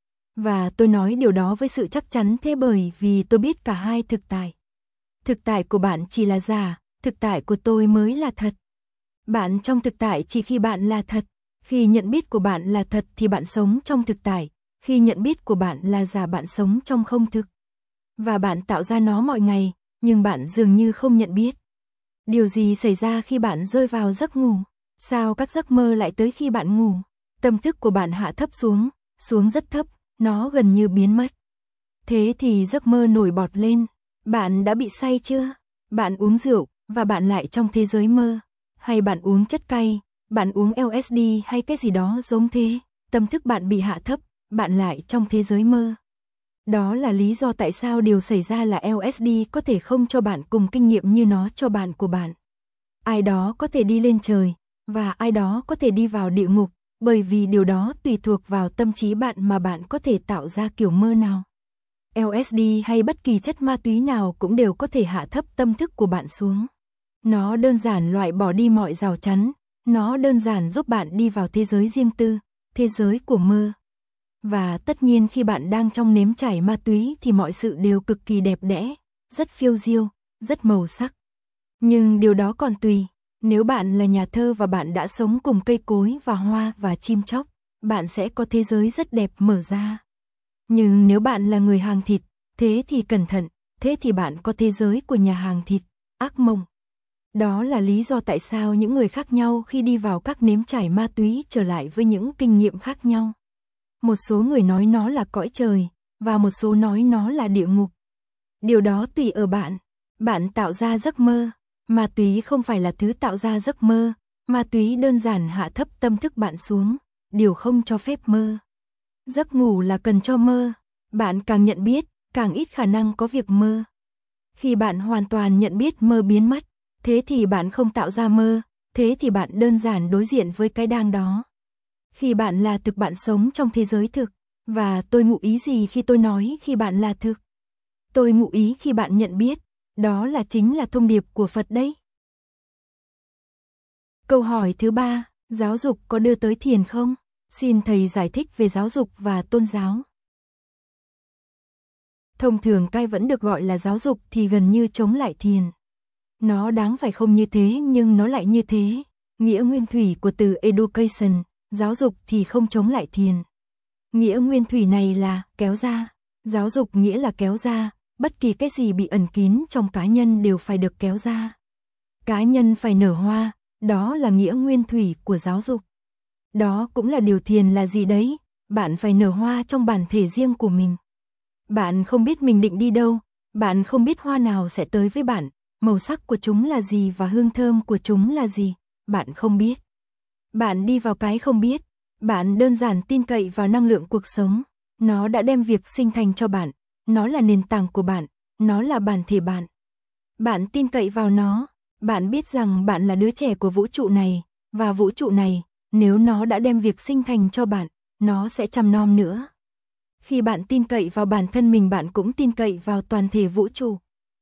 Speaker 1: Và tôi nói điều đó với sự chắc chắn thế bởi vì tôi biết cả hai thực tại. Thực tại của bạn chỉ là giả, thực tại của tôi mới là thật. Bạn trong thực tại chỉ khi bạn là thật. Khi nhận biết của bạn là thật thì bạn sống trong thực tại. Khi nhận biết của bạn là giả bạn sống trong không thực. Và bạn tạo ra nó mọi ngày, nhưng bạn dường như không nhận biết. Điều gì xảy ra khi bạn rơi vào giấc ngủ? Sao các giấc mơ lại tới khi bạn ngủ? Tâm thức của bạn hạ thấp xuống, xuống rất thấp, nó gần như biến mất. Thế thì giấc mơ nổi bọt lên. Bạn đã bị say chưa? Bạn uống rượu, và bạn lại trong thế giới mơ. Hay bạn uống chất cay, bạn uống L S D hay cái gì đó giống thế. Tâm thức bạn bị hạ thấp, bạn lại trong thế giới mơ. Đó là lý do tại sao điều xảy ra là L S D có thể không cho bạn cùng kinh nghiệm như nó cho bạn của bạn. Ai đó có thể đi lên trời, và ai đó có thể đi vào địa ngục, bởi vì điều đó tùy thuộc vào tâm trí bạn mà bạn có thể tạo ra kiểu mơ nào. L S D hay bất kỳ chất ma túy nào cũng đều có thể hạ thấp tâm thức của bạn xuống. Nó đơn giản loại bỏ đi mọi rào chắn, nó đơn giản giúp bạn đi vào thế giới riêng tư, thế giới của mơ. Và tất nhiên khi bạn đang trong nếm trải ma túy thì mọi sự đều cực kỳ đẹp đẽ, rất phiêu diêu, rất màu sắc. Nhưng điều đó còn tùy, nếu bạn là nhà thơ và bạn đã sống cùng cây cối và hoa và chim chóc, bạn sẽ có thế giới rất đẹp mở ra. Nhưng nếu bạn là người hàng thịt, thế thì cẩn thận, thế thì bạn có thế giới của nhà hàng thịt, ác mộng. Đó là lý do tại sao những người khác nhau khi đi vào các nếm trải ma túy trở lại với những kinh nghiệm khác nhau. Một số người nói nó là cõi trời, và một số nói nó là địa ngục. Điều đó tùy ở bạn. Bạn tạo ra giấc mơ. Ma túy không phải là thứ tạo ra giấc mơ, Ma túy đơn giản hạ thấp tâm thức bạn xuống, điều không cho phép mơ. Giấc ngủ là cần cho mơ, bạn càng nhận biết, càng ít khả năng có việc mơ. Khi bạn hoàn toàn nhận biết mơ biến mất, thế thì bạn không tạo ra mơ, thế thì bạn đơn giản đối diện với cái đang đó. Khi bạn là thực bạn sống trong thế giới thực, và tôi ngụ ý gì khi tôi nói khi bạn là thực? Tôi ngụ ý khi bạn nhận biết, đó là chính là thông điệp của Phật đấy. Câu hỏi thứ ba, giáo dục có đưa tới thiền không? Xin thầy giải thích về giáo dục và tôn giáo. Thông thường cái vẫn được gọi là giáo dục thì gần như chống lại thiền. Nó đáng phải không như thế nhưng nó lại như thế. Nghĩa nguyên thủy của từ education, giáo dục thì không chống lại thiền. Nghĩa nguyên thủy này là kéo ra. Giáo dục nghĩa là kéo ra, bất kỳ cái gì bị ẩn kín trong cá nhân đều phải được kéo ra. Cá nhân phải nở hoa, đó là nghĩa nguyên thủy của giáo dục. Đó cũng là điều thiền là gì đấy, bạn phải nở hoa trong bản thể riêng của mình. Bạn không biết mình định đi đâu, bạn không biết hoa nào sẽ tới với bạn, màu sắc của chúng là gì và hương thơm của chúng là gì, bạn không biết. Bạn đi vào cái không biết, bạn đơn giản tin cậy vào năng lượng cuộc sống, nó đã đem việc sinh thành cho bạn, nó là nền tảng của bạn, nó là bản thể bạn. Bạn tin cậy vào nó, bạn biết rằng bạn là đứa trẻ của vũ trụ này, và vũ trụ này, nếu nó đã đem việc sinh thành cho bạn, nó sẽ chăm nom nữa. Khi bạn tin cậy vào bản thân mình bạn cũng tin cậy vào toàn thể vũ trụ.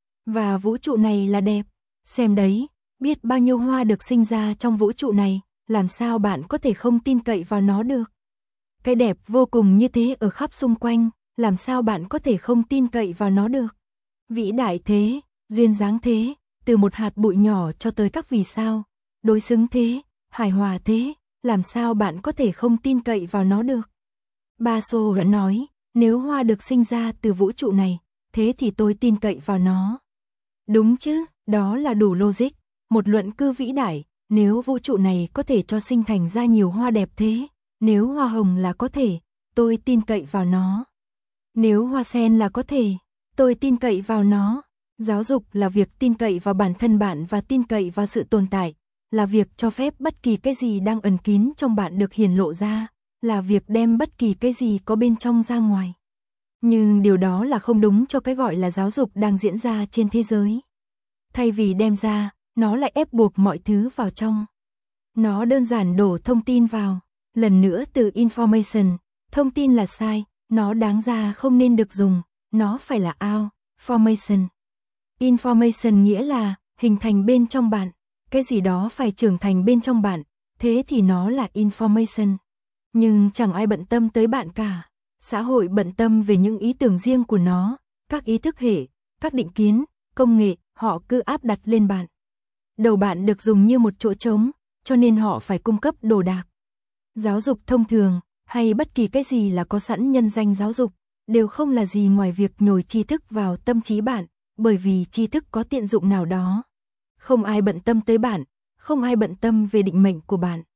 Speaker 1: Và vũ trụ này là đẹp. Xem đấy, biết bao nhiêu hoa được sinh ra trong vũ trụ này, làm sao bạn có thể không tin cậy vào nó được. Cái đẹp vô cùng như thế ở khắp xung quanh, làm sao bạn có thể không tin cậy vào nó được. Vĩ đại thế, duyên dáng thế, từ một hạt bụi nhỏ cho tới các vì sao, đối xứng thế, hài hòa thế, làm sao bạn có thể không tin cậy vào nó được. Basho đã nói, nếu hoa được sinh ra từ vũ trụ này, thế thì tôi tin cậy vào nó. Đúng chứ, đó là đủ logic, một luận cư vĩ đại, nếu vũ trụ này có thể cho sinh thành ra nhiều hoa đẹp thế, nếu hoa hồng là có thể, tôi tin cậy vào nó. Nếu hoa sen là có thể, tôi tin cậy vào nó. Giáo dục là việc tin cậy vào bản thân bạn và tin cậy vào sự tồn tại, là việc cho phép bất kỳ cái gì đang ẩn kín trong bạn được hiển lộ ra, là việc đem bất kỳ cái gì có bên trong ra ngoài. Nhưng điều đó là không đúng cho cái gọi là giáo dục đang diễn ra trên thế giới. Thay vì đem ra, nó lại ép buộc mọi thứ vào trong. Nó đơn giản đổ thông tin vào. Lần nữa từ information, thông tin là sai, nó đáng ra không nên được dùng, nó phải là out, formation. Information nghĩa là hình thành bên trong bạn, cái gì đó phải trưởng thành bên trong bạn, thế thì nó là information. Nhưng chẳng ai bận tâm tới bạn cả. Xã hội bận tâm về những ý tưởng riêng của nó, các ý thức hệ, các định kiến, công nghệ, họ cứ áp đặt lên bạn. Đầu bạn được dùng như một chỗ trống, cho nên họ phải cung cấp đồ đạc. Giáo dục thông thường, hay bất kỳ cái gì là có sẵn nhân danh giáo dục, đều không là gì ngoài việc nhồi tri thức vào tâm trí bạn, bởi vì tri thức có tiện dụng nào đó. Không ai bận tâm tới bạn, không ai bận tâm về định mệnh của bạn.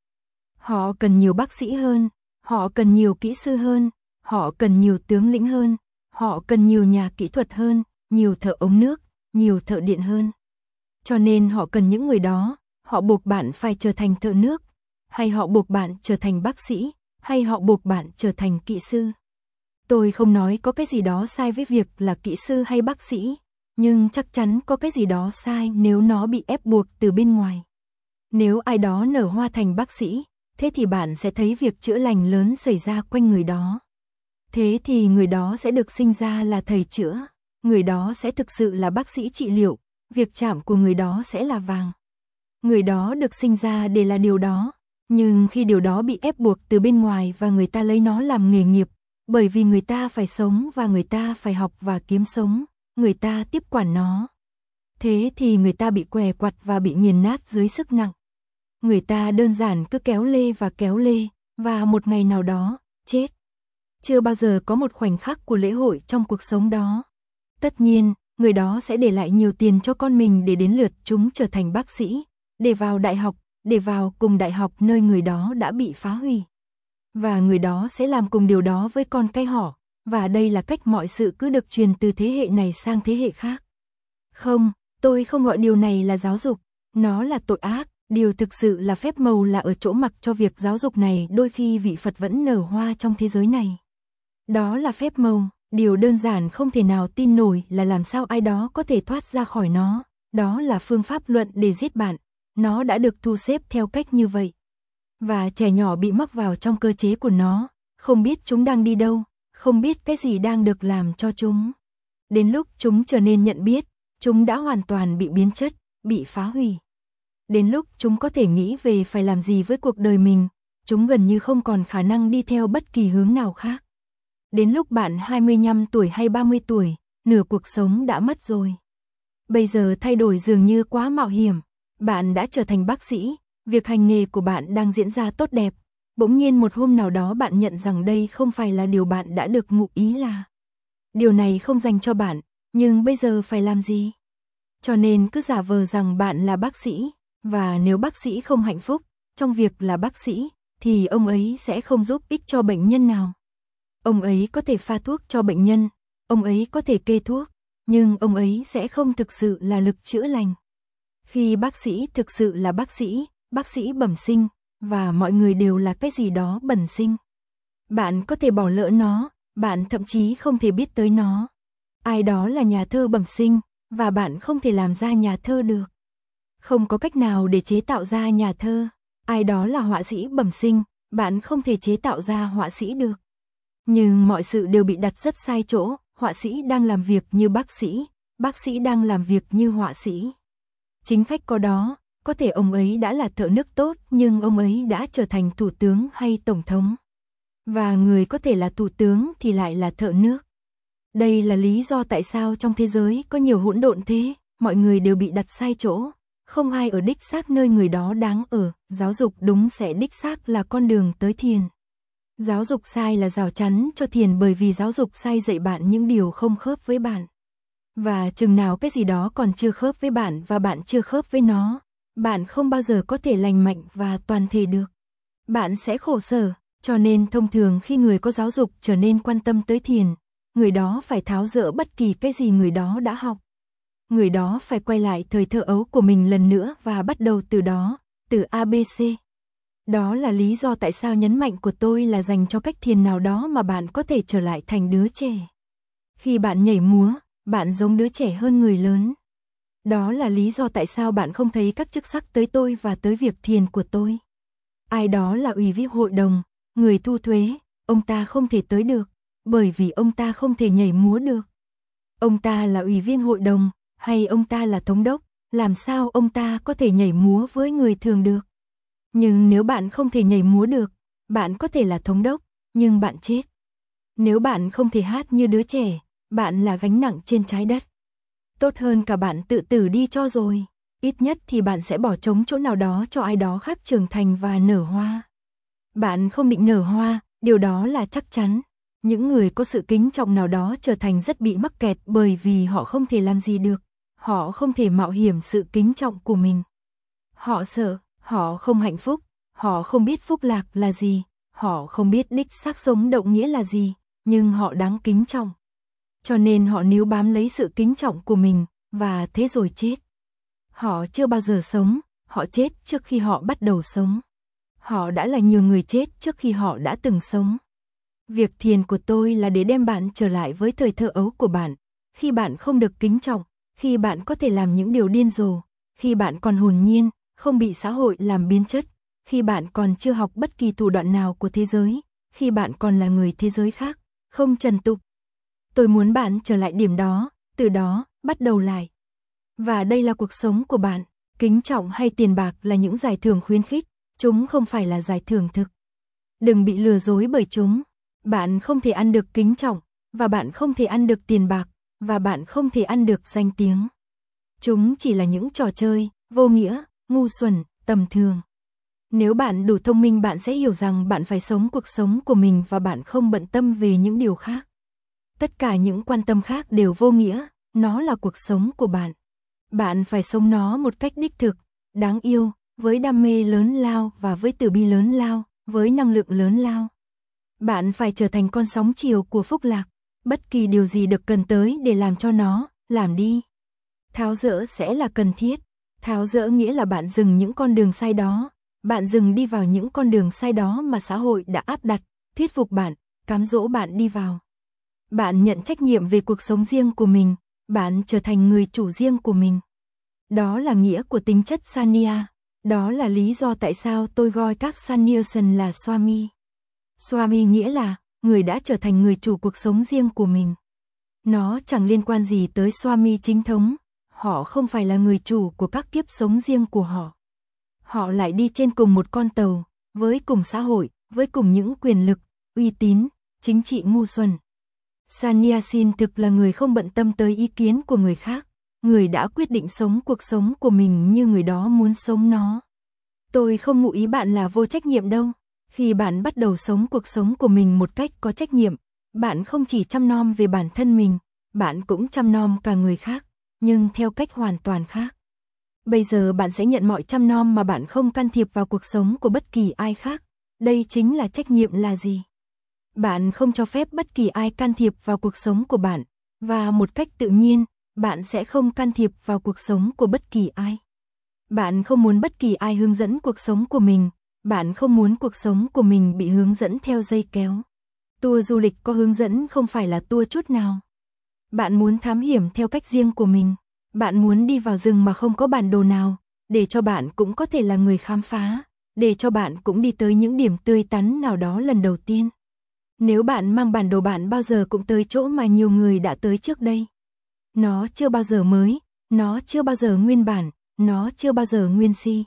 Speaker 1: Họ cần nhiều bác sĩ hơn, họ cần nhiều kỹ sư hơn, họ cần nhiều tướng lĩnh hơn, họ cần nhiều nhà kỹ thuật hơn, nhiều thợ ống nước, nhiều thợ điện hơn. Cho nên họ cần những người đó, họ buộc bạn phải trở thành thợ nước, hay họ buộc bạn trở thành bác sĩ, hay họ buộc bạn trở thành kỹ sư. Tôi không nói có cái gì đó sai với việc là kỹ sư hay bác sĩ, nhưng chắc chắn có cái gì đó sai nếu nó bị ép buộc từ bên ngoài. Nếu ai đó nở hoa thành bác sĩ, thế thì bạn sẽ thấy việc chữa lành lớn xảy ra quanh người đó. Thế thì người đó sẽ được sinh ra là thầy chữa, người đó sẽ thực sự là bác sĩ trị liệu, việc chạm của người đó sẽ là vàng. Người đó được sinh ra để là điều đó, nhưng khi điều đó bị ép buộc từ bên ngoài và người ta lấy nó làm nghề nghiệp, bởi vì người ta phải sống và người ta phải học và kiếm sống, người ta tiếp quản nó. Thế thì người ta bị què quặt và bị nghiền nát dưới sức nặng. Người ta đơn giản cứ kéo lê và kéo lê, và một ngày nào đó, chết. Chưa bao giờ có một khoảnh khắc của lễ hội trong cuộc sống đó. Tất nhiên, người đó sẽ để lại nhiều tiền cho con mình để đến lượt chúng trở thành bác sĩ, để vào đại học, để vào cùng đại học nơi người đó đã bị phá hủy. Và người đó sẽ làm cùng điều đó với con cái họ, và đây là cách mọi sự cứ được truyền từ thế hệ này sang thế hệ khác. Không, tôi không gọi điều này là giáo dục, nó là tội ác, Điều thực sự là phép màu là ở chỗ mặc cho việc giáo dục này đôi khi vị Phật vẫn nở hoa trong thế giới này. Đó là phép màu, điều đơn giản không thể nào tin nổi là làm sao ai đó có thể thoát ra khỏi nó, đó là phương pháp luận để giết bạn, nó đã được thu xếp theo cách như vậy. Và trẻ nhỏ bị mắc vào trong cơ chế của nó, không biết chúng đang đi đâu, không biết cái gì đang được làm cho chúng. Đến lúc chúng trở nên nhận biết, chúng đã hoàn toàn bị biến chất, bị phá hủy. Đến lúc chúng có thể nghĩ về phải làm gì với cuộc đời mình, chúng gần như không còn khả năng đi theo bất kỳ hướng nào khác. Đến lúc bạn hai mươi lăm tuổi hay ba mươi tuổi, nửa cuộc sống đã mất rồi. Bây giờ thay đổi dường như quá mạo hiểm, bạn đã trở thành bác sĩ, việc hành nghề của bạn đang diễn ra tốt đẹp. Bỗng nhiên một hôm nào đó bạn nhận rằng đây không phải là điều bạn đã được ngụ ý là. Điều này không dành cho bạn, nhưng bây giờ phải làm gì? Cho nên cứ giả vờ rằng bạn là bác sĩ, và nếu bác sĩ không hạnh phúc trong việc là bác sĩ, thì ông ấy sẽ không giúp ích cho bệnh nhân nào. Ông ấy có thể pha thuốc cho bệnh nhân, ông ấy có thể kê thuốc, nhưng ông ấy sẽ không thực sự là lực chữa lành. Khi bác sĩ thực sự là bác sĩ, bác sĩ bẩm sinh, và mọi người đều là cái gì đó bẩm sinh. Bạn có thể bỏ lỡ nó, bạn thậm chí không thể biết tới nó. Ai đó là nhà thơ bẩm sinh, và bạn không thể làm ra nhà thơ được. Không có cách nào để chế tạo ra nhà thơ. Ai đó là họa sĩ bẩm sinh, bạn không thể chế tạo ra họa sĩ được. Nhưng mọi sự đều bị đặt rất sai chỗ, họa sĩ đang làm việc như bác sĩ, bác sĩ đang làm việc như họa sĩ. Chính khách có đó, có thể ông ấy đã là thợ nước tốt nhưng ông ấy đã trở thành thủ tướng hay tổng thống. Và người có thể là thủ tướng thì lại là thợ nước. Đây là lý do tại sao trong thế giới có nhiều hỗn độn thế, mọi người đều bị đặt sai chỗ. Không ai ở đích xác nơi người đó đáng ở, giáo dục đúng sẽ đích xác là con đường tới thiền. Giáo dục sai là rào chắn cho thiền bởi vì giáo dục sai dạy bạn những điều không khớp với bạn. Và chừng nào cái gì đó còn chưa khớp với bạn và bạn chưa khớp với nó, bạn không bao giờ có thể lành mạnh và toàn thể được. Bạn sẽ khổ sở, cho nên thông thường khi người có giáo dục trở nên quan tâm tới thiền, người đó phải tháo dỡ bất kỳ cái gì người đó đã học. Người đó phải quay lại thời thơ ấu của mình lần nữa và bắt đầu từ đó, từ a bê xê. Đó là lý do tại sao nhấn mạnh của tôi là dành cho cách thiền nào đó mà bạn có thể trở lại thành đứa trẻ. Khi bạn nhảy múa, bạn giống đứa trẻ hơn người lớn. Đó là lý do tại sao bạn không thấy các chức sắc tới tôi và tới việc thiền của tôi. Ai đó là ủy viên hội đồng, người thu thuế, ông ta không thể tới được, bởi vì ông ta không thể nhảy múa được. Ông ta là ủy viên hội đồng, hay ông ta là thống đốc, làm sao ông ta có thể nhảy múa với người thường được. Nhưng nếu bạn không thể nhảy múa được, bạn có thể là thống đốc, nhưng bạn chết. Nếu bạn không thể hát như đứa trẻ, bạn là gánh nặng trên trái đất. Tốt hơn cả bạn tự tử đi cho rồi, ít nhất thì bạn sẽ bỏ trống chỗ nào đó cho ai đó khác trưởng thành và nở hoa. Bạn không định nở hoa, điều đó là chắc chắn. Những người có sự kính trọng nào đó trở thành rất bị mắc kẹt bởi vì họ không thể làm gì được, họ không thể mạo hiểm sự kính trọng của mình. Họ sợ, họ không hạnh phúc, họ không biết phúc lạc là gì, họ không biết đích xác sống động nghĩa là gì, nhưng họ đáng kính trọng. Cho nên họ níu bám lấy sự kính trọng của mình, và thế rồi chết. Họ chưa bao giờ sống, họ chết trước khi họ bắt đầu sống. Họ đã là nhiều người chết trước khi họ đã từng sống. Việc thiền của tôi là để đem bạn trở lại với thời thơ ấu của bạn, khi bạn không được kính trọng, khi bạn có thể làm những điều điên rồ, khi bạn còn hồn nhiên, không bị xã hội làm biến chất, khi bạn còn chưa học bất kỳ thủ đoạn nào của thế giới, khi bạn còn là người thế giới khác, không trần tục. Tôi muốn bạn trở lại điểm đó, từ đó, bắt đầu lại. Và đây là cuộc sống của bạn, kính trọng hay tiền bạc là những giải thưởng khuyến khích, chúng không phải là giải thưởng thực. Đừng bị lừa dối bởi chúng. Bạn không thể ăn được kính trọng, và bạn không thể ăn được tiền bạc, và bạn không thể ăn được danh tiếng. Chúng chỉ là những trò chơi, vô nghĩa, ngu xuẩn, tầm thường. Nếu bạn đủ thông minh bạn sẽ hiểu rằng bạn phải sống cuộc sống của mình và bạn không bận tâm về những điều khác. Tất cả những quan tâm khác đều vô nghĩa, nó là cuộc sống của bạn. Bạn phải sống nó một cách đích thực, đáng yêu, với đam mê lớn lao và với từ bi lớn lao, với năng lượng lớn lao. Bạn phải trở thành con sóng chiều của phúc lạc, bất kỳ điều gì được cần tới để làm cho nó, làm đi. Tháo dỡ sẽ là cần thiết, Tháo dỡ nghĩa là bạn dừng những con đường sai đó, bạn dừng đi vào những con đường sai đó mà xã hội đã áp đặt, thuyết phục bạn, cám dỗ bạn đi vào. Bạn nhận trách nhiệm về cuộc sống riêng của mình, bạn trở thành người chủ riêng của mình. Đó là nghĩa của tính chất Sanya. Đó là lý do tại sao tôi gọi các Sannyasins là Swami. Swami nghĩa là người đã trở thành người chủ cuộc sống riêng của mình. Nó chẳng liên quan gì tới Swami chính thống. Họ không phải là người chủ của các kiếp sống riêng của họ. Họ lại đi trên cùng một con tàu, với cùng xã hội, với cùng những quyền lực, uy tín, chính trị ngu xuẩn. Sannyasin thực là người không bận tâm tới ý kiến của người khác. Người đã quyết định sống cuộc sống của mình như người đó muốn sống nó. Tôi không ngụ ý bạn là vô trách nhiệm đâu. Khi bạn bắt đầu sống cuộc sống của mình một cách có trách nhiệm, bạn không chỉ chăm nom về bản thân mình, bạn cũng chăm nom cả người khác, nhưng theo cách hoàn toàn khác. Bây giờ bạn sẽ nhận mọi chăm nom mà bạn không can thiệp vào cuộc sống của bất kỳ ai khác. Đây chính là trách nhiệm là gì? Bạn không cho phép bất kỳ ai can thiệp vào cuộc sống của bạn, và một cách tự nhiên, bạn sẽ không can thiệp vào cuộc sống của bất kỳ ai. Bạn không muốn bất kỳ ai hướng dẫn cuộc sống của mình, bạn không muốn cuộc sống của mình bị hướng dẫn theo dây kéo. Tour du lịch có hướng dẫn không phải là tour chút nào. Bạn muốn thám hiểm theo cách riêng của mình, bạn muốn đi vào rừng mà không có bản đồ nào, để cho bạn cũng có thể là người khám phá, để cho bạn cũng đi tới những điểm tươi tắn nào đó lần đầu tiên. Nếu bạn mang bản đồ bạn bao giờ cũng tới chỗ mà nhiều người đã tới trước đây. Nó chưa bao giờ mới, nó chưa bao giờ nguyên bản, nó chưa bao giờ nguyên si.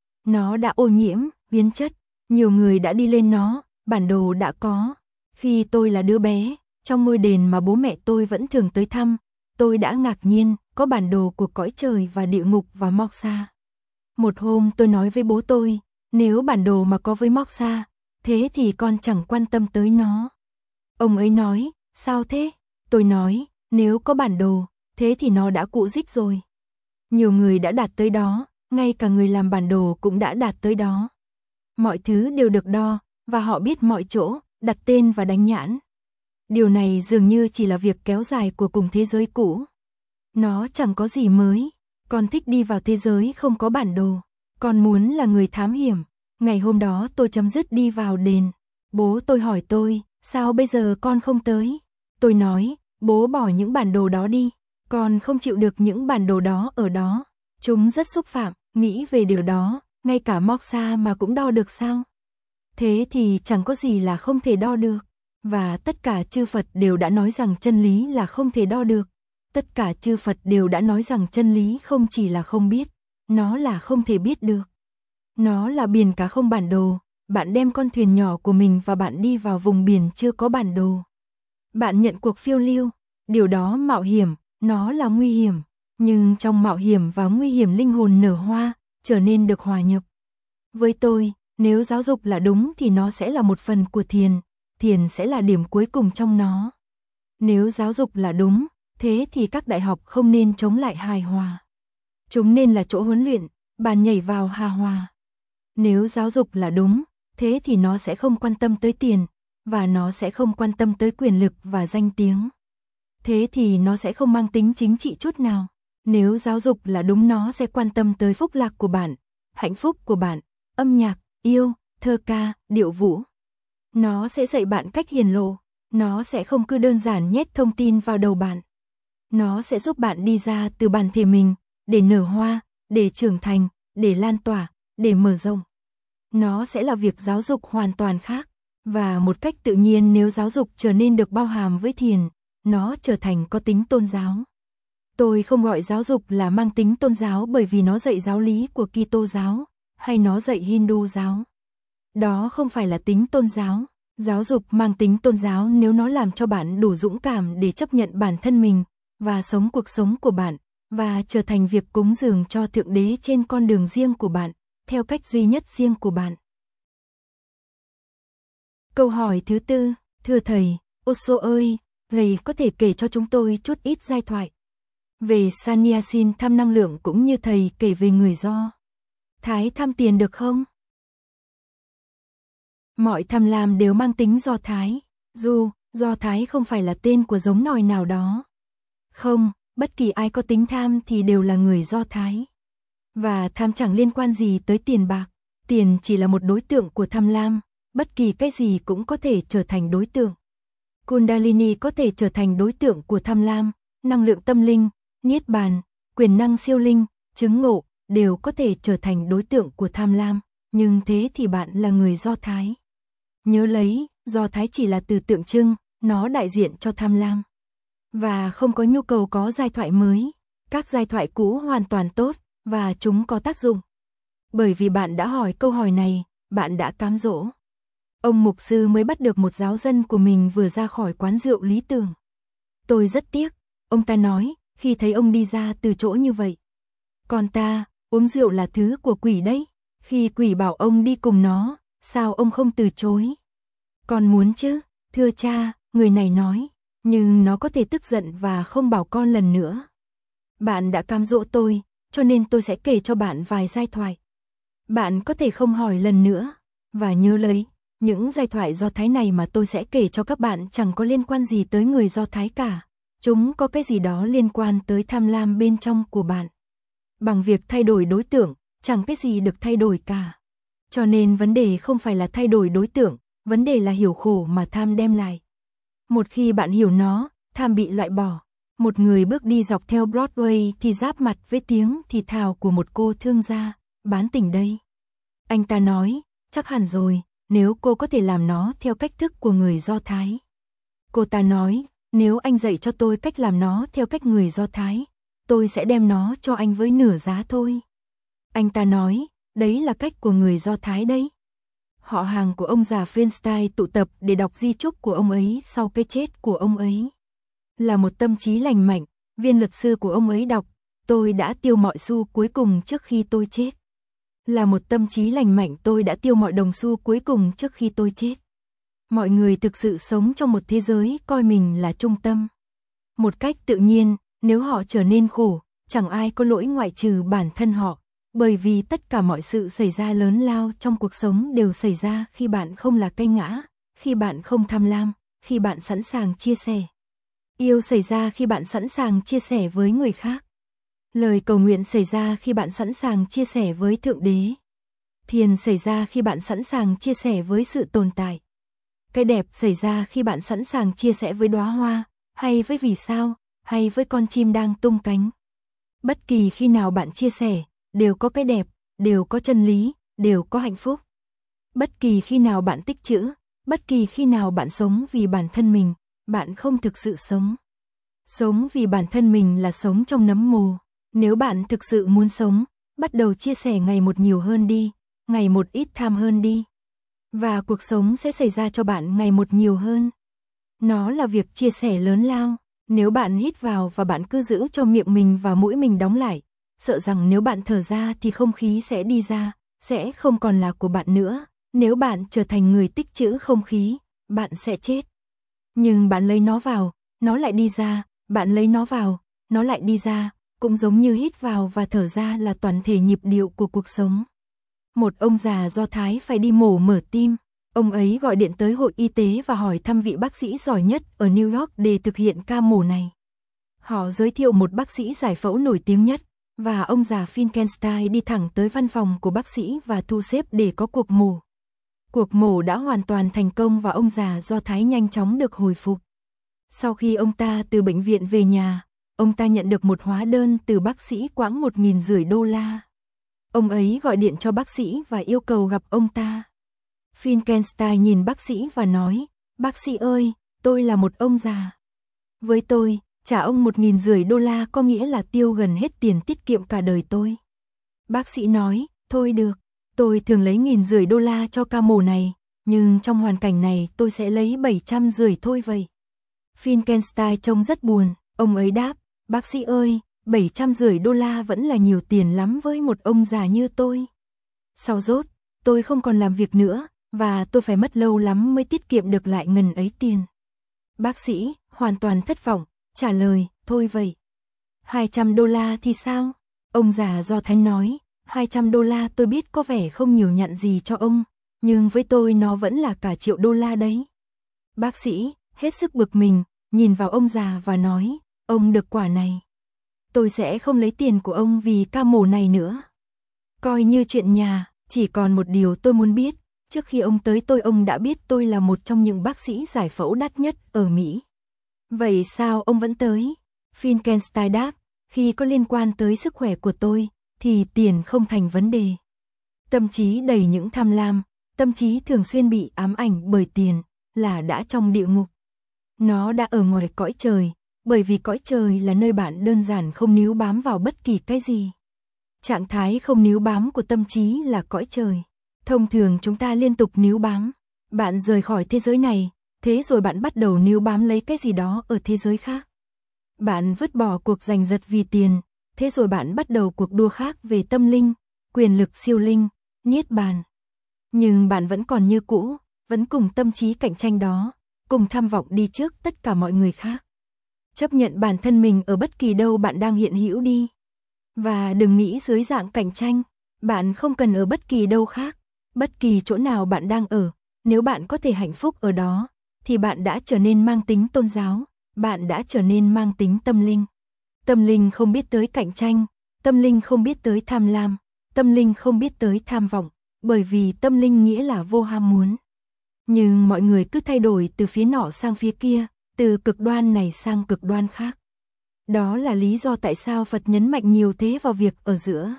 Speaker 1: Nó đã ô nhiễm, biến chất, nhiều người đã đi lên nó, bản đồ đã có. Khi tôi là đứa bé, trong ngôi đền mà bố mẹ tôi vẫn thường tới thăm, tôi đã ngạc nhiên, có bản đồ của cõi trời và địa ngục và Moksha. Một hôm tôi nói với bố tôi, nếu bản đồ mà có với Moksha, thế thì con chẳng quan tâm tới nó. Ông ấy nói, sao thế? Tôi nói, nếu có bản đồ, thế thì nó đã cụ dích rồi. Nhiều người đã đạt tới đó, ngay cả người làm bản đồ cũng đã đạt tới đó. Mọi thứ đều được đo, và họ biết mọi chỗ, đặt tên và đánh nhãn. Điều này dường như chỉ là việc kéo dài của cùng thế giới cũ. Nó chẳng có gì mới. Con thích đi vào thế giới không có bản đồ. Con muốn là người thám hiểm. Ngày hôm đó tôi chấm dứt đi vào đền. Bố tôi hỏi tôi, sao bây giờ con không tới? Tôi nói, bố bỏ những bản đồ đó đi. Con không chịu được những bản đồ đó ở đó. Chúng rất xúc phạm, nghĩ về điều đó, ngay cả Moksha mà cũng đo được sao? Thế thì chẳng có gì là không thể đo được. Và tất cả chư Phật đều đã nói rằng chân lý là không thể đo được. Tất cả chư Phật đều đã nói rằng chân lý không chỉ là không biết, nó là không thể biết được. Nó là biển cả không bản đồ, bạn đem con thuyền nhỏ của mình và bạn đi vào vùng biển chưa có bản đồ. Bạn nhận cuộc phiêu lưu, điều đó mạo hiểm, nó là nguy hiểm, nhưng trong mạo hiểm và nguy hiểm linh hồn nở hoa, trở nên được hòa nhập. Với tôi, nếu giáo dục là đúng thì nó sẽ là một phần của thiền, thiền sẽ là điểm cuối cùng trong nó. Nếu giáo dục là đúng, thế thì các đại học không nên chống lại hài hòa. Chúng nên là chỗ huấn luyện, bàn nhảy vào hài hòa. Nếu giáo dục là đúng, thế thì nó sẽ không quan tâm tới tiền, và nó sẽ không quan tâm tới quyền lực và danh tiếng. Thế thì nó sẽ không mang tính chính trị chút nào. Nếu giáo dục là đúng nó sẽ quan tâm tới phúc lạc của bạn, hạnh phúc của bạn, âm nhạc, yêu, thơ ca, điệu vũ. Nó sẽ dạy bạn cách hiển lộ, nó sẽ không cứ đơn giản nhét thông tin vào đầu bạn. Nó sẽ giúp bạn đi ra từ bản thể mình, để nở hoa, để trưởng thành, để lan tỏa, để mở rộng. Nó sẽ là việc giáo dục hoàn toàn khác, và một cách tự nhiên nếu giáo dục trở nên được bao hàm với thiền, nó trở thành có tính tôn giáo. Tôi không gọi giáo dục là mang tính tôn giáo bởi vì nó dạy giáo lý của Kitô giáo, hay nó dạy Hindu giáo. Đó không phải là tính tôn giáo. Giáo dục mang tính tôn giáo nếu nó làm cho bạn đủ dũng cảm để chấp nhận bản thân mình, và sống cuộc sống của bạn, và trở thành việc cúng dường cho Thượng Đế trên con đường riêng của bạn, theo cách duy nhất riêng của bạn. Câu hỏi thứ tư, thưa thầy, Osho ơi, thầy có thể kể cho chúng tôi chút ít giai thoại về Sannyasin tham năng lượng cũng như thầy kể về người Do Thái tham tiền được không? Mọi tham lam đều mang tính Do Thái, dù Do Thái không phải là tên của giống nòi nào đó. Không, bất kỳ ai có tính tham thì đều là người Do Thái. Và tham chẳng liên quan gì tới tiền bạc. Tiền chỉ là một đối tượng của tham lam, bất kỳ cái gì cũng có thể trở thành đối tượng. Kundalini có thể trở thành đối tượng của tham lam, năng lượng tâm linh, niết bàn, quyền năng siêu linh, chứng ngộ, đều có thể trở thành đối tượng của tham lam, nhưng thế thì bạn là người Do Thái. Nhớ lấy, Do Thái chỉ là từ tượng trưng, nó đại diện cho tham lam. Và không có nhu cầu có giai thoại mới, các giai thoại cũ hoàn toàn tốt, và chúng có tác dụng. Bởi vì bạn đã hỏi câu hỏi này, bạn đã cám dỗ. Ông mục sư mới bắt được một giáo dân của mình vừa ra khỏi quán rượu lý tưởng. Tôi rất tiếc, ông ta nói, khi thấy ông đi ra từ chỗ như vậy. Còn ta, uống rượu là thứ của quỷ đấy. Khi quỷ bảo ông đi cùng nó, sao ông không từ chối? Con muốn chứ, thưa cha, người này nói, nhưng nó có thể tức giận và không bảo con lần nữa. Bạn đã cám dỗ tôi, cho nên tôi sẽ kể cho bạn vài giai thoại. Bạn có thể không hỏi lần nữa, và nhớ lấy, những giai thoại Do Thái này mà tôi sẽ kể cho các bạn chẳng có liên quan gì tới người Do Thái cả. Chúng có cái gì đó liên quan tới tham lam bên trong của bạn. Bằng việc thay đổi đối tượng, chẳng cái gì được thay đổi cả. Cho nên vấn đề không phải là thay đổi đối tượng, vấn đề là hiểu khổ mà tham đem lại. Một khi bạn hiểu nó, tham bị loại bỏ. Một người bước đi dọc theo Broadway thì giáp mặt với tiếng thì thào của một cô thương gia, bán tỉnh đây. Anh ta nói, chắc hẳn rồi, nếu cô có thể làm nó theo cách thức của người Do Thái. Cô ta nói, nếu anh dạy cho tôi cách làm nó theo cách người Do Thái, tôi sẽ đem nó cho anh với nửa giá thôi. Anh ta nói, đấy là cách của người Do Thái đấy. Họ hàng của ông già Feinstein tụ tập để đọc di chúc của ông ấy sau cái chết của ông ấy. Là một tâm trí lành mạnh, viên luật sư của ông ấy đọc, tôi đã tiêu mọi xu cuối cùng trước khi tôi chết. Là một tâm trí lành mạnh, tôi đã tiêu mọi đồng xu cuối cùng trước khi tôi chết. Mọi người thực sự sống trong một thế giới coi mình là trung tâm. Một cách tự nhiên, nếu họ trở nên khổ, chẳng ai có lỗi ngoại trừ bản thân họ. Bởi vì tất cả mọi sự xảy ra lớn lao trong cuộc sống đều xảy ra khi bạn không là cây ngã, khi bạn không tham lam, khi bạn sẵn sàng chia sẻ. Yêu xảy ra khi bạn sẵn sàng chia sẻ với người khác. Lời cầu nguyện xảy ra khi bạn sẵn sàng chia sẻ với Thượng Đế. Thiền xảy ra khi bạn sẵn sàng chia sẻ với sự tồn tại. Cái đẹp xảy ra khi bạn sẵn sàng chia sẻ với đóa hoa, hay với vì sao, hay với con chim đang tung cánh. Bất kỳ khi nào bạn chia sẻ, đều có cái đẹp, đều có chân lý, đều có hạnh phúc. Bất kỳ khi nào bạn tích trữ, bất kỳ khi nào bạn sống vì bản thân mình, bạn không thực sự sống. Sống vì bản thân mình là sống trong nấm mồ. Nếu bạn thực sự muốn sống, bắt đầu chia sẻ ngày một nhiều hơn đi, ngày một ít tham hơn đi. Và cuộc sống sẽ xảy ra cho bạn ngày một nhiều hơn. Nó là việc chia sẻ lớn lao. Nếu bạn hít vào và bạn cứ giữ cho miệng mình và mũi mình đóng lại, sợ rằng nếu bạn thở ra thì không khí sẽ đi ra, sẽ không còn là của bạn nữa. Nếu bạn trở thành người tích trữ không khí, bạn sẽ chết. Nhưng bạn lấy nó vào, nó lại đi ra, bạn lấy nó vào, nó lại đi ra, cũng giống như hít vào và thở ra là toàn thể nhịp điệu của cuộc sống. Một ông già Do Thái phải đi mổ mở tim. Ông ấy gọi điện tới hội y tế và hỏi thăm vị bác sĩ giỏi nhất ở New York để thực hiện ca mổ này. Họ giới thiệu một bác sĩ giải phẫu nổi tiếng nhất, và ông già Finkenstein đi thẳng tới văn phòng của bác sĩ và thu xếp để có cuộc mổ. Cuộc mổ đã hoàn toàn thành công và ông già Do Thái nhanh chóng được hồi phục. Sau khi ông ta từ bệnh viện về nhà, ông ta nhận được một hóa đơn từ bác sĩ quãng một nghìn rưỡi đô la. Ông ấy gọi điện cho bác sĩ và yêu cầu gặp ông ta. Finkenstein nhìn bác sĩ và nói, bác sĩ ơi, tôi là một ông già. Với tôi, trả ông một nghìn rưỡi đô la có nghĩa là tiêu gần hết tiền tiết kiệm cả đời tôi. Bác sĩ nói, thôi được, tôi thường lấy nghìn rưỡi đô la cho ca mổ này, nhưng trong hoàn cảnh này tôi sẽ lấy bảy trăm rưỡi thôi vậy. Finkenstein trông rất buồn, ông ấy đáp, bác sĩ ơi, bảy trăm rưỡi đô la vẫn là nhiều tiền lắm với một ông già như tôi. Sau rốt, tôi không còn làm việc nữa, và tôi phải mất lâu lắm mới tiết kiệm được lại ngần ấy tiền. Bác sĩ, hoàn toàn thất vọng, trả lời, thôi vậy. hai trăm đô la thì sao? Ông già Do Thái nói, hai trăm đô la tôi biết có vẻ không nhiều nhặn gì cho ông, nhưng với tôi nó vẫn là cả triệu đô la đấy. Bác sĩ, hết sức bực mình, nhìn vào ông già và nói, ông được quả này. Tôi sẽ không lấy tiền của ông vì ca mổ này nữa. Coi như chuyện nhà, chỉ còn một điều tôi muốn biết, trước khi ông tới tôi ông đã biết tôi là một trong những bác sĩ giải phẫu đắt nhất ở Mỹ. Vậy sao ông vẫn tới? Finkelstein đáp, khi có liên quan tới sức khỏe của tôi, thì tiền không thành vấn đề. Tâm trí đầy những tham lam, tâm trí thường xuyên bị ám ảnh bởi tiền, là đã trong địa ngục. Nó đã ở ngoài cõi trời, bởi vì cõi trời là nơi bạn đơn giản không níu bám vào bất kỳ cái gì. Trạng thái không níu bám của tâm trí là cõi trời. Thông thường chúng ta liên tục níu bám. Bạn rời khỏi thế giới này, thế rồi bạn bắt đầu níu bám lấy cái gì đó ở thế giới khác. Bạn vứt bỏ cuộc giành giật vì tiền, thế rồi bạn bắt đầu cuộc đua khác về tâm linh, quyền lực siêu linh, niết bàn. Nhưng bạn vẫn còn như cũ, vẫn cùng tâm trí cạnh tranh đó, cùng tham vọng đi trước tất cả mọi người khác. Chấp nhận bản thân mình ở bất kỳ đâu bạn đang hiện hữu đi. Và đừng nghĩ dưới dạng cạnh tranh, bạn không cần ở bất kỳ đâu khác, bất kỳ chỗ nào bạn đang ở, nếu bạn có thể hạnh phúc ở đó, thì bạn đã trở nên mang tính tôn giáo, bạn đã trở nên mang tính tâm linh. Tâm linh không biết tới cạnh tranh, tâm linh không biết tới tham lam, tâm linh không biết tới tham vọng, bởi vì tâm linh nghĩa là vô ham muốn. Nhưng mọi người cứ thay đổi từ phía nọ sang phía kia, từ cực đoan này sang cực đoan khác. Đó là lý do tại sao Phật nhấn mạnh nhiều thế vào việc ở giữa.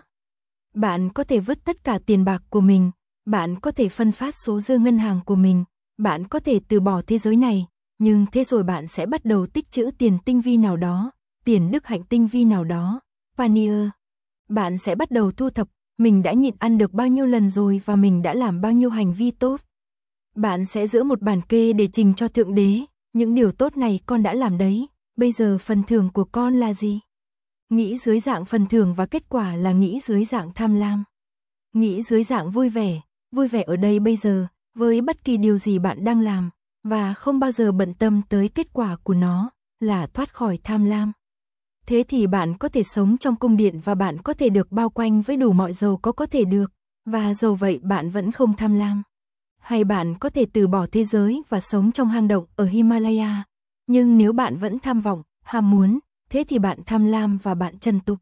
Speaker 1: Bạn có thể vứt tất cả tiền bạc của mình, bạn có thể phân phát số dư ngân hàng của mình, bạn có thể từ bỏ thế giới này, nhưng thế rồi bạn sẽ bắt đầu tích trữ tiền tinh vi nào đó, tiền đức hạnh tinh vi nào đó, Panier. Bạn sẽ bắt đầu thu thập, mình đã nhịn ăn được bao nhiêu lần rồi và mình đã làm bao nhiêu hành vi tốt. Bạn sẽ giữ một bản kê để trình cho Thượng Đế, những điều tốt này con đã làm đấy, bây giờ phần thưởng của con là gì? Nghĩ dưới dạng phần thưởng và kết quả là nghĩ dưới dạng tham lam. Nghĩ dưới dạng vui vẻ, vui vẻ ở đây bây giờ, với bất kỳ điều gì bạn đang làm, và không bao giờ bận tâm tới kết quả của nó, là thoát khỏi tham lam. Thế thì bạn có thể sống trong cung điện và bạn có thể được bao quanh với đủ mọi giàu có có thể được, và dầu vậy bạn vẫn không tham lam. Hay bạn có thể từ bỏ thế giới và sống trong hang động ở Himalaya, nhưng nếu bạn vẫn tham vọng, ham muốn, thế thì bạn tham lam và bạn trần tục.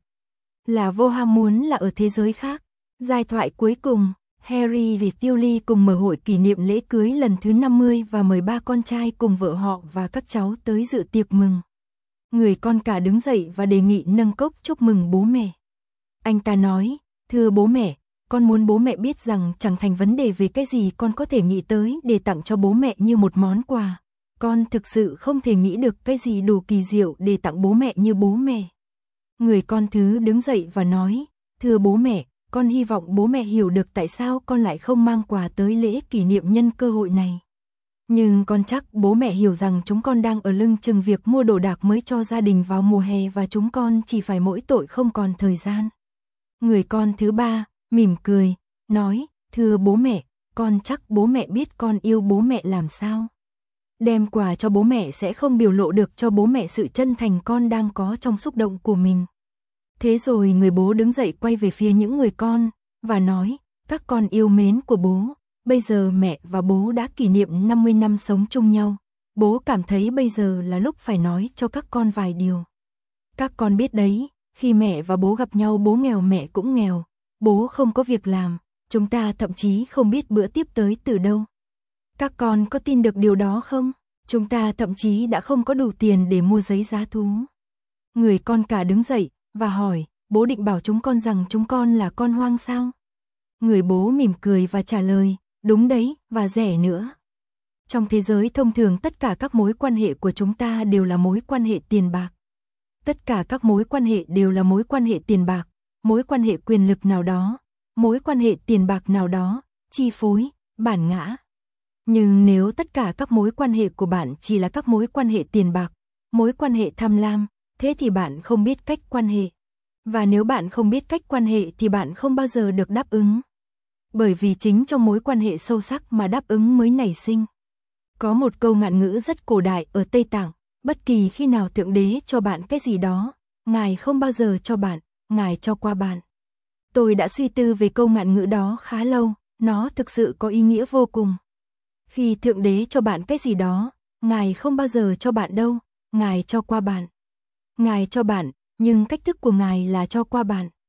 Speaker 1: Là vô ham muốn là ở thế giới khác. Giai thoại cuối cùng, Harry và Tilly cùng mở hội kỷ niệm lễ cưới lần thứ năm mươi và mời ba con trai cùng vợ họ và các cháu tới dự tiệc mừng. Người con cả đứng dậy và đề nghị nâng cốc chúc mừng bố mẹ. Anh ta nói, thưa bố mẹ, con muốn bố mẹ biết rằng chẳng thành vấn đề về cái gì con có thể nghĩ tới để tặng cho bố mẹ như một món quà. Con thực sự không thể nghĩ được cái gì đủ kỳ diệu để tặng bố mẹ như bố mẹ. Người con thứ đứng dậy và nói, thưa bố mẹ, con hy vọng bố mẹ hiểu được tại sao con lại không mang quà tới lễ kỷ niệm nhân cơ hội này. Nhưng con chắc bố mẹ hiểu rằng chúng con đang ở lưng chừng việc mua đồ đạc mới cho gia đình vào mùa hè và chúng con chỉ phải mỗi tội không còn thời gian. Người con thứ ba, mỉm cười, nói, thưa bố mẹ, con chắc bố mẹ biết con yêu bố mẹ làm sao. Đem quà cho bố mẹ sẽ không biểu lộ được cho bố mẹ sự chân thành con đang có trong xúc động của mình. Thế rồi người bố đứng dậy quay về phía những người con, và nói, các con yêu mến của bố, bây giờ mẹ và bố đã kỷ niệm năm mươi năm sống chung nhau. Bố cảm thấy bây giờ là lúc phải nói cho các con vài điều. Các con biết đấy, khi mẹ và bố gặp nhau bố nghèo mẹ cũng nghèo, bố không có việc làm, chúng ta thậm chí không biết bữa tiếp tới từ đâu. Các con có tin được điều đó không? Chúng ta thậm chí đã không có đủ tiền để mua giấy giá thú. Người con cả đứng dậy và hỏi, bố định bảo chúng con rằng chúng con là con hoang sao? Người bố mỉm cười và trả lời, đúng đấy, và rẻ nữa. Trong thế giới thông thường tất cả các mối quan hệ của chúng ta đều là mối quan hệ tiền bạc. Tất cả các mối quan hệ đều là mối quan hệ tiền bạc, mối quan hệ quyền lực nào đó, mối quan hệ tiền bạc nào đó, chi phối, bản ngã. Nhưng nếu tất cả các mối quan hệ của bạn chỉ là các mối quan hệ tiền bạc, mối quan hệ tham lam, thế thì bạn không biết cách quan hệ. Và nếu bạn không biết cách quan hệ thì bạn không bao giờ được đáp ứng. Bởi vì chính trong mối quan hệ sâu sắc mà đáp ứng mới nảy sinh. Có một câu ngạn ngữ rất cổ đại ở Tây Tạng, bất kỳ khi nào Thượng Đế cho bạn cái gì đó, Ngài không bao giờ cho bạn, Ngài cho qua bạn. Tôi đã suy tư về câu ngạn ngữ đó khá lâu, nó thực sự có ý nghĩa vô cùng. Khi Thượng Đế cho bạn cái gì đó, Ngài không bao giờ cho bạn đâu, Ngài cho qua bạn. Ngài cho bạn, nhưng cách thức của Ngài là cho qua bạn.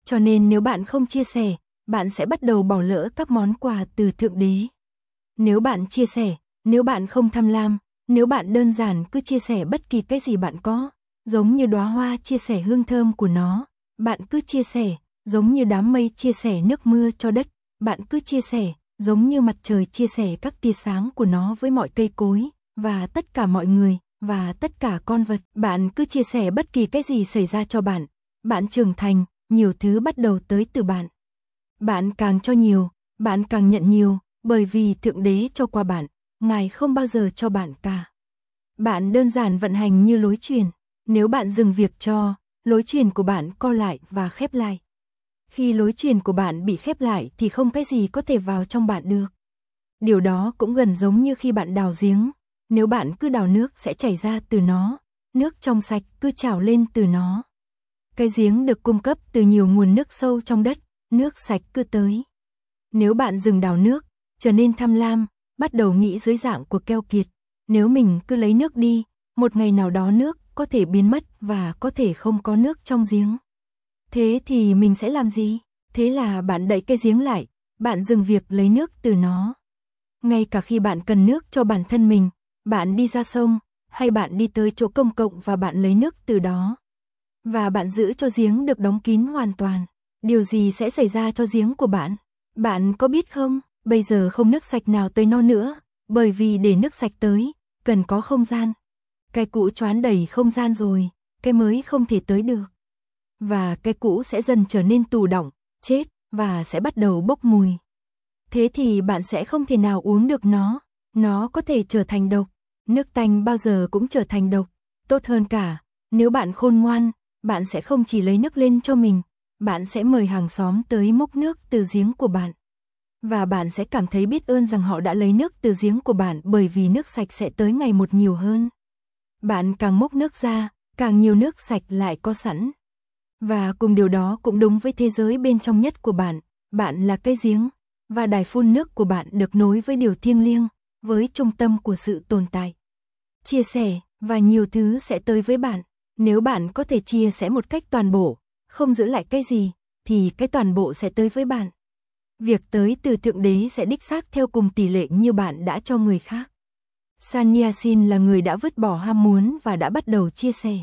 Speaker 1: Cho nên nếu bạn không chia sẻ, bạn sẽ bắt đầu bỏ lỡ các món quà từ Thượng Đế. Nếu bạn chia sẻ, nếu bạn không tham lam, nếu bạn đơn giản cứ chia sẻ bất kỳ cái gì bạn có, giống như đóa hoa chia sẻ hương thơm của nó, bạn cứ chia sẻ, giống như đám mây chia sẻ nước mưa cho đất, bạn cứ chia sẻ, giống như mặt trời chia sẻ các tia sáng của nó với mọi cây cối, và tất cả mọi người, và tất cả con vật. Bạn cứ chia sẻ bất kỳ cái gì xảy ra cho bạn. Bạn trưởng thành, nhiều thứ bắt đầu tới từ bạn. Bạn càng cho nhiều, bạn càng nhận nhiều, bởi vì Thượng Đế cho qua bạn, Ngài không bao giờ cho bạn cả. Bạn đơn giản vận hành như lối truyền. Nếu bạn dừng việc cho, lối truyền của bạn co lại và khép lại. Khi lối truyền của bạn bị khép lại thì không cái gì có thể vào trong bạn được. Điều đó cũng gần giống như khi bạn đào giếng. Nếu bạn cứ đào nước sẽ chảy ra từ nó, nước trong sạch cứ trào lên từ nó. Cái giếng được cung cấp từ nhiều nguồn nước sâu trong đất, nước sạch cứ tới. Nếu bạn dừng đào nước, trở nên tham lam, bắt đầu nghĩ dưới dạng của keo kiệt, nếu mình cứ lấy nước đi, một ngày nào đó nước có thể biến mất và có thể không có nước trong giếng. Thế thì mình sẽ làm gì? Thế là bạn đậy cái giếng lại, bạn dừng việc lấy nước từ nó. Ngay cả khi bạn cần nước cho bản thân mình, bạn đi ra sông, hay bạn đi tới chỗ công cộng và bạn lấy nước từ đó. Và bạn giữ cho giếng được đóng kín hoàn toàn. Điều gì sẽ xảy ra cho giếng của bạn? Bạn có biết không, bây giờ không nước sạch nào tới nó nữa, bởi vì để nước sạch tới, cần có không gian. Cái cũ choán đầy không gian rồi, cái mới không thể tới được. Và cái cũ sẽ dần trở nên tù đọng, chết, và sẽ bắt đầu bốc mùi. Thế thì bạn sẽ không thể nào uống được nó, nó có thể trở thành độc. Nước tanh bao giờ cũng trở thành độc. Tốt hơn cả, nếu bạn khôn ngoan, bạn sẽ không chỉ lấy nước lên cho mình, bạn sẽ mời hàng xóm tới múc nước từ giếng của bạn. Và bạn sẽ cảm thấy biết ơn rằng họ đã lấy nước từ giếng của bạn, bởi vì nước sạch sẽ tới ngày một nhiều hơn. Bạn càng múc nước ra, càng nhiều nước sạch lại có sẵn. Và cùng điều đó cũng đúng với thế giới bên trong nhất của bạn, bạn là cái giếng, và đài phun nước của bạn được nối với điều thiêng liêng, với trung tâm của sự tồn tại. Chia sẻ, và nhiều thứ sẽ tới với bạn. Nếu bạn có thể chia sẻ một cách toàn bộ, không giữ lại cái gì, thì cái toàn bộ sẽ tới với bạn. Việc tới từ Thượng Đế sẽ đích xác theo cùng tỷ lệ như bạn đã cho người khác. Sannyasin là người đã vứt bỏ ham muốn và đã bắt đầu chia sẻ.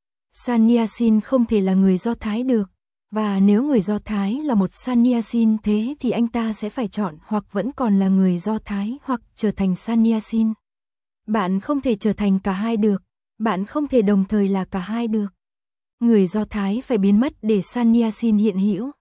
Speaker 1: Sannyasin không thể là người Do Thái được, và nếu người Do Thái là một Sannyasin thế thì anh ta sẽ phải chọn hoặc vẫn còn là người Do Thái hoặc trở thành Sannyasin. Bạn không thể trở thành cả hai được, bạn không thể đồng thời là cả hai được. Người Do Thái phải biến mất để Sannyasin hiện hữu.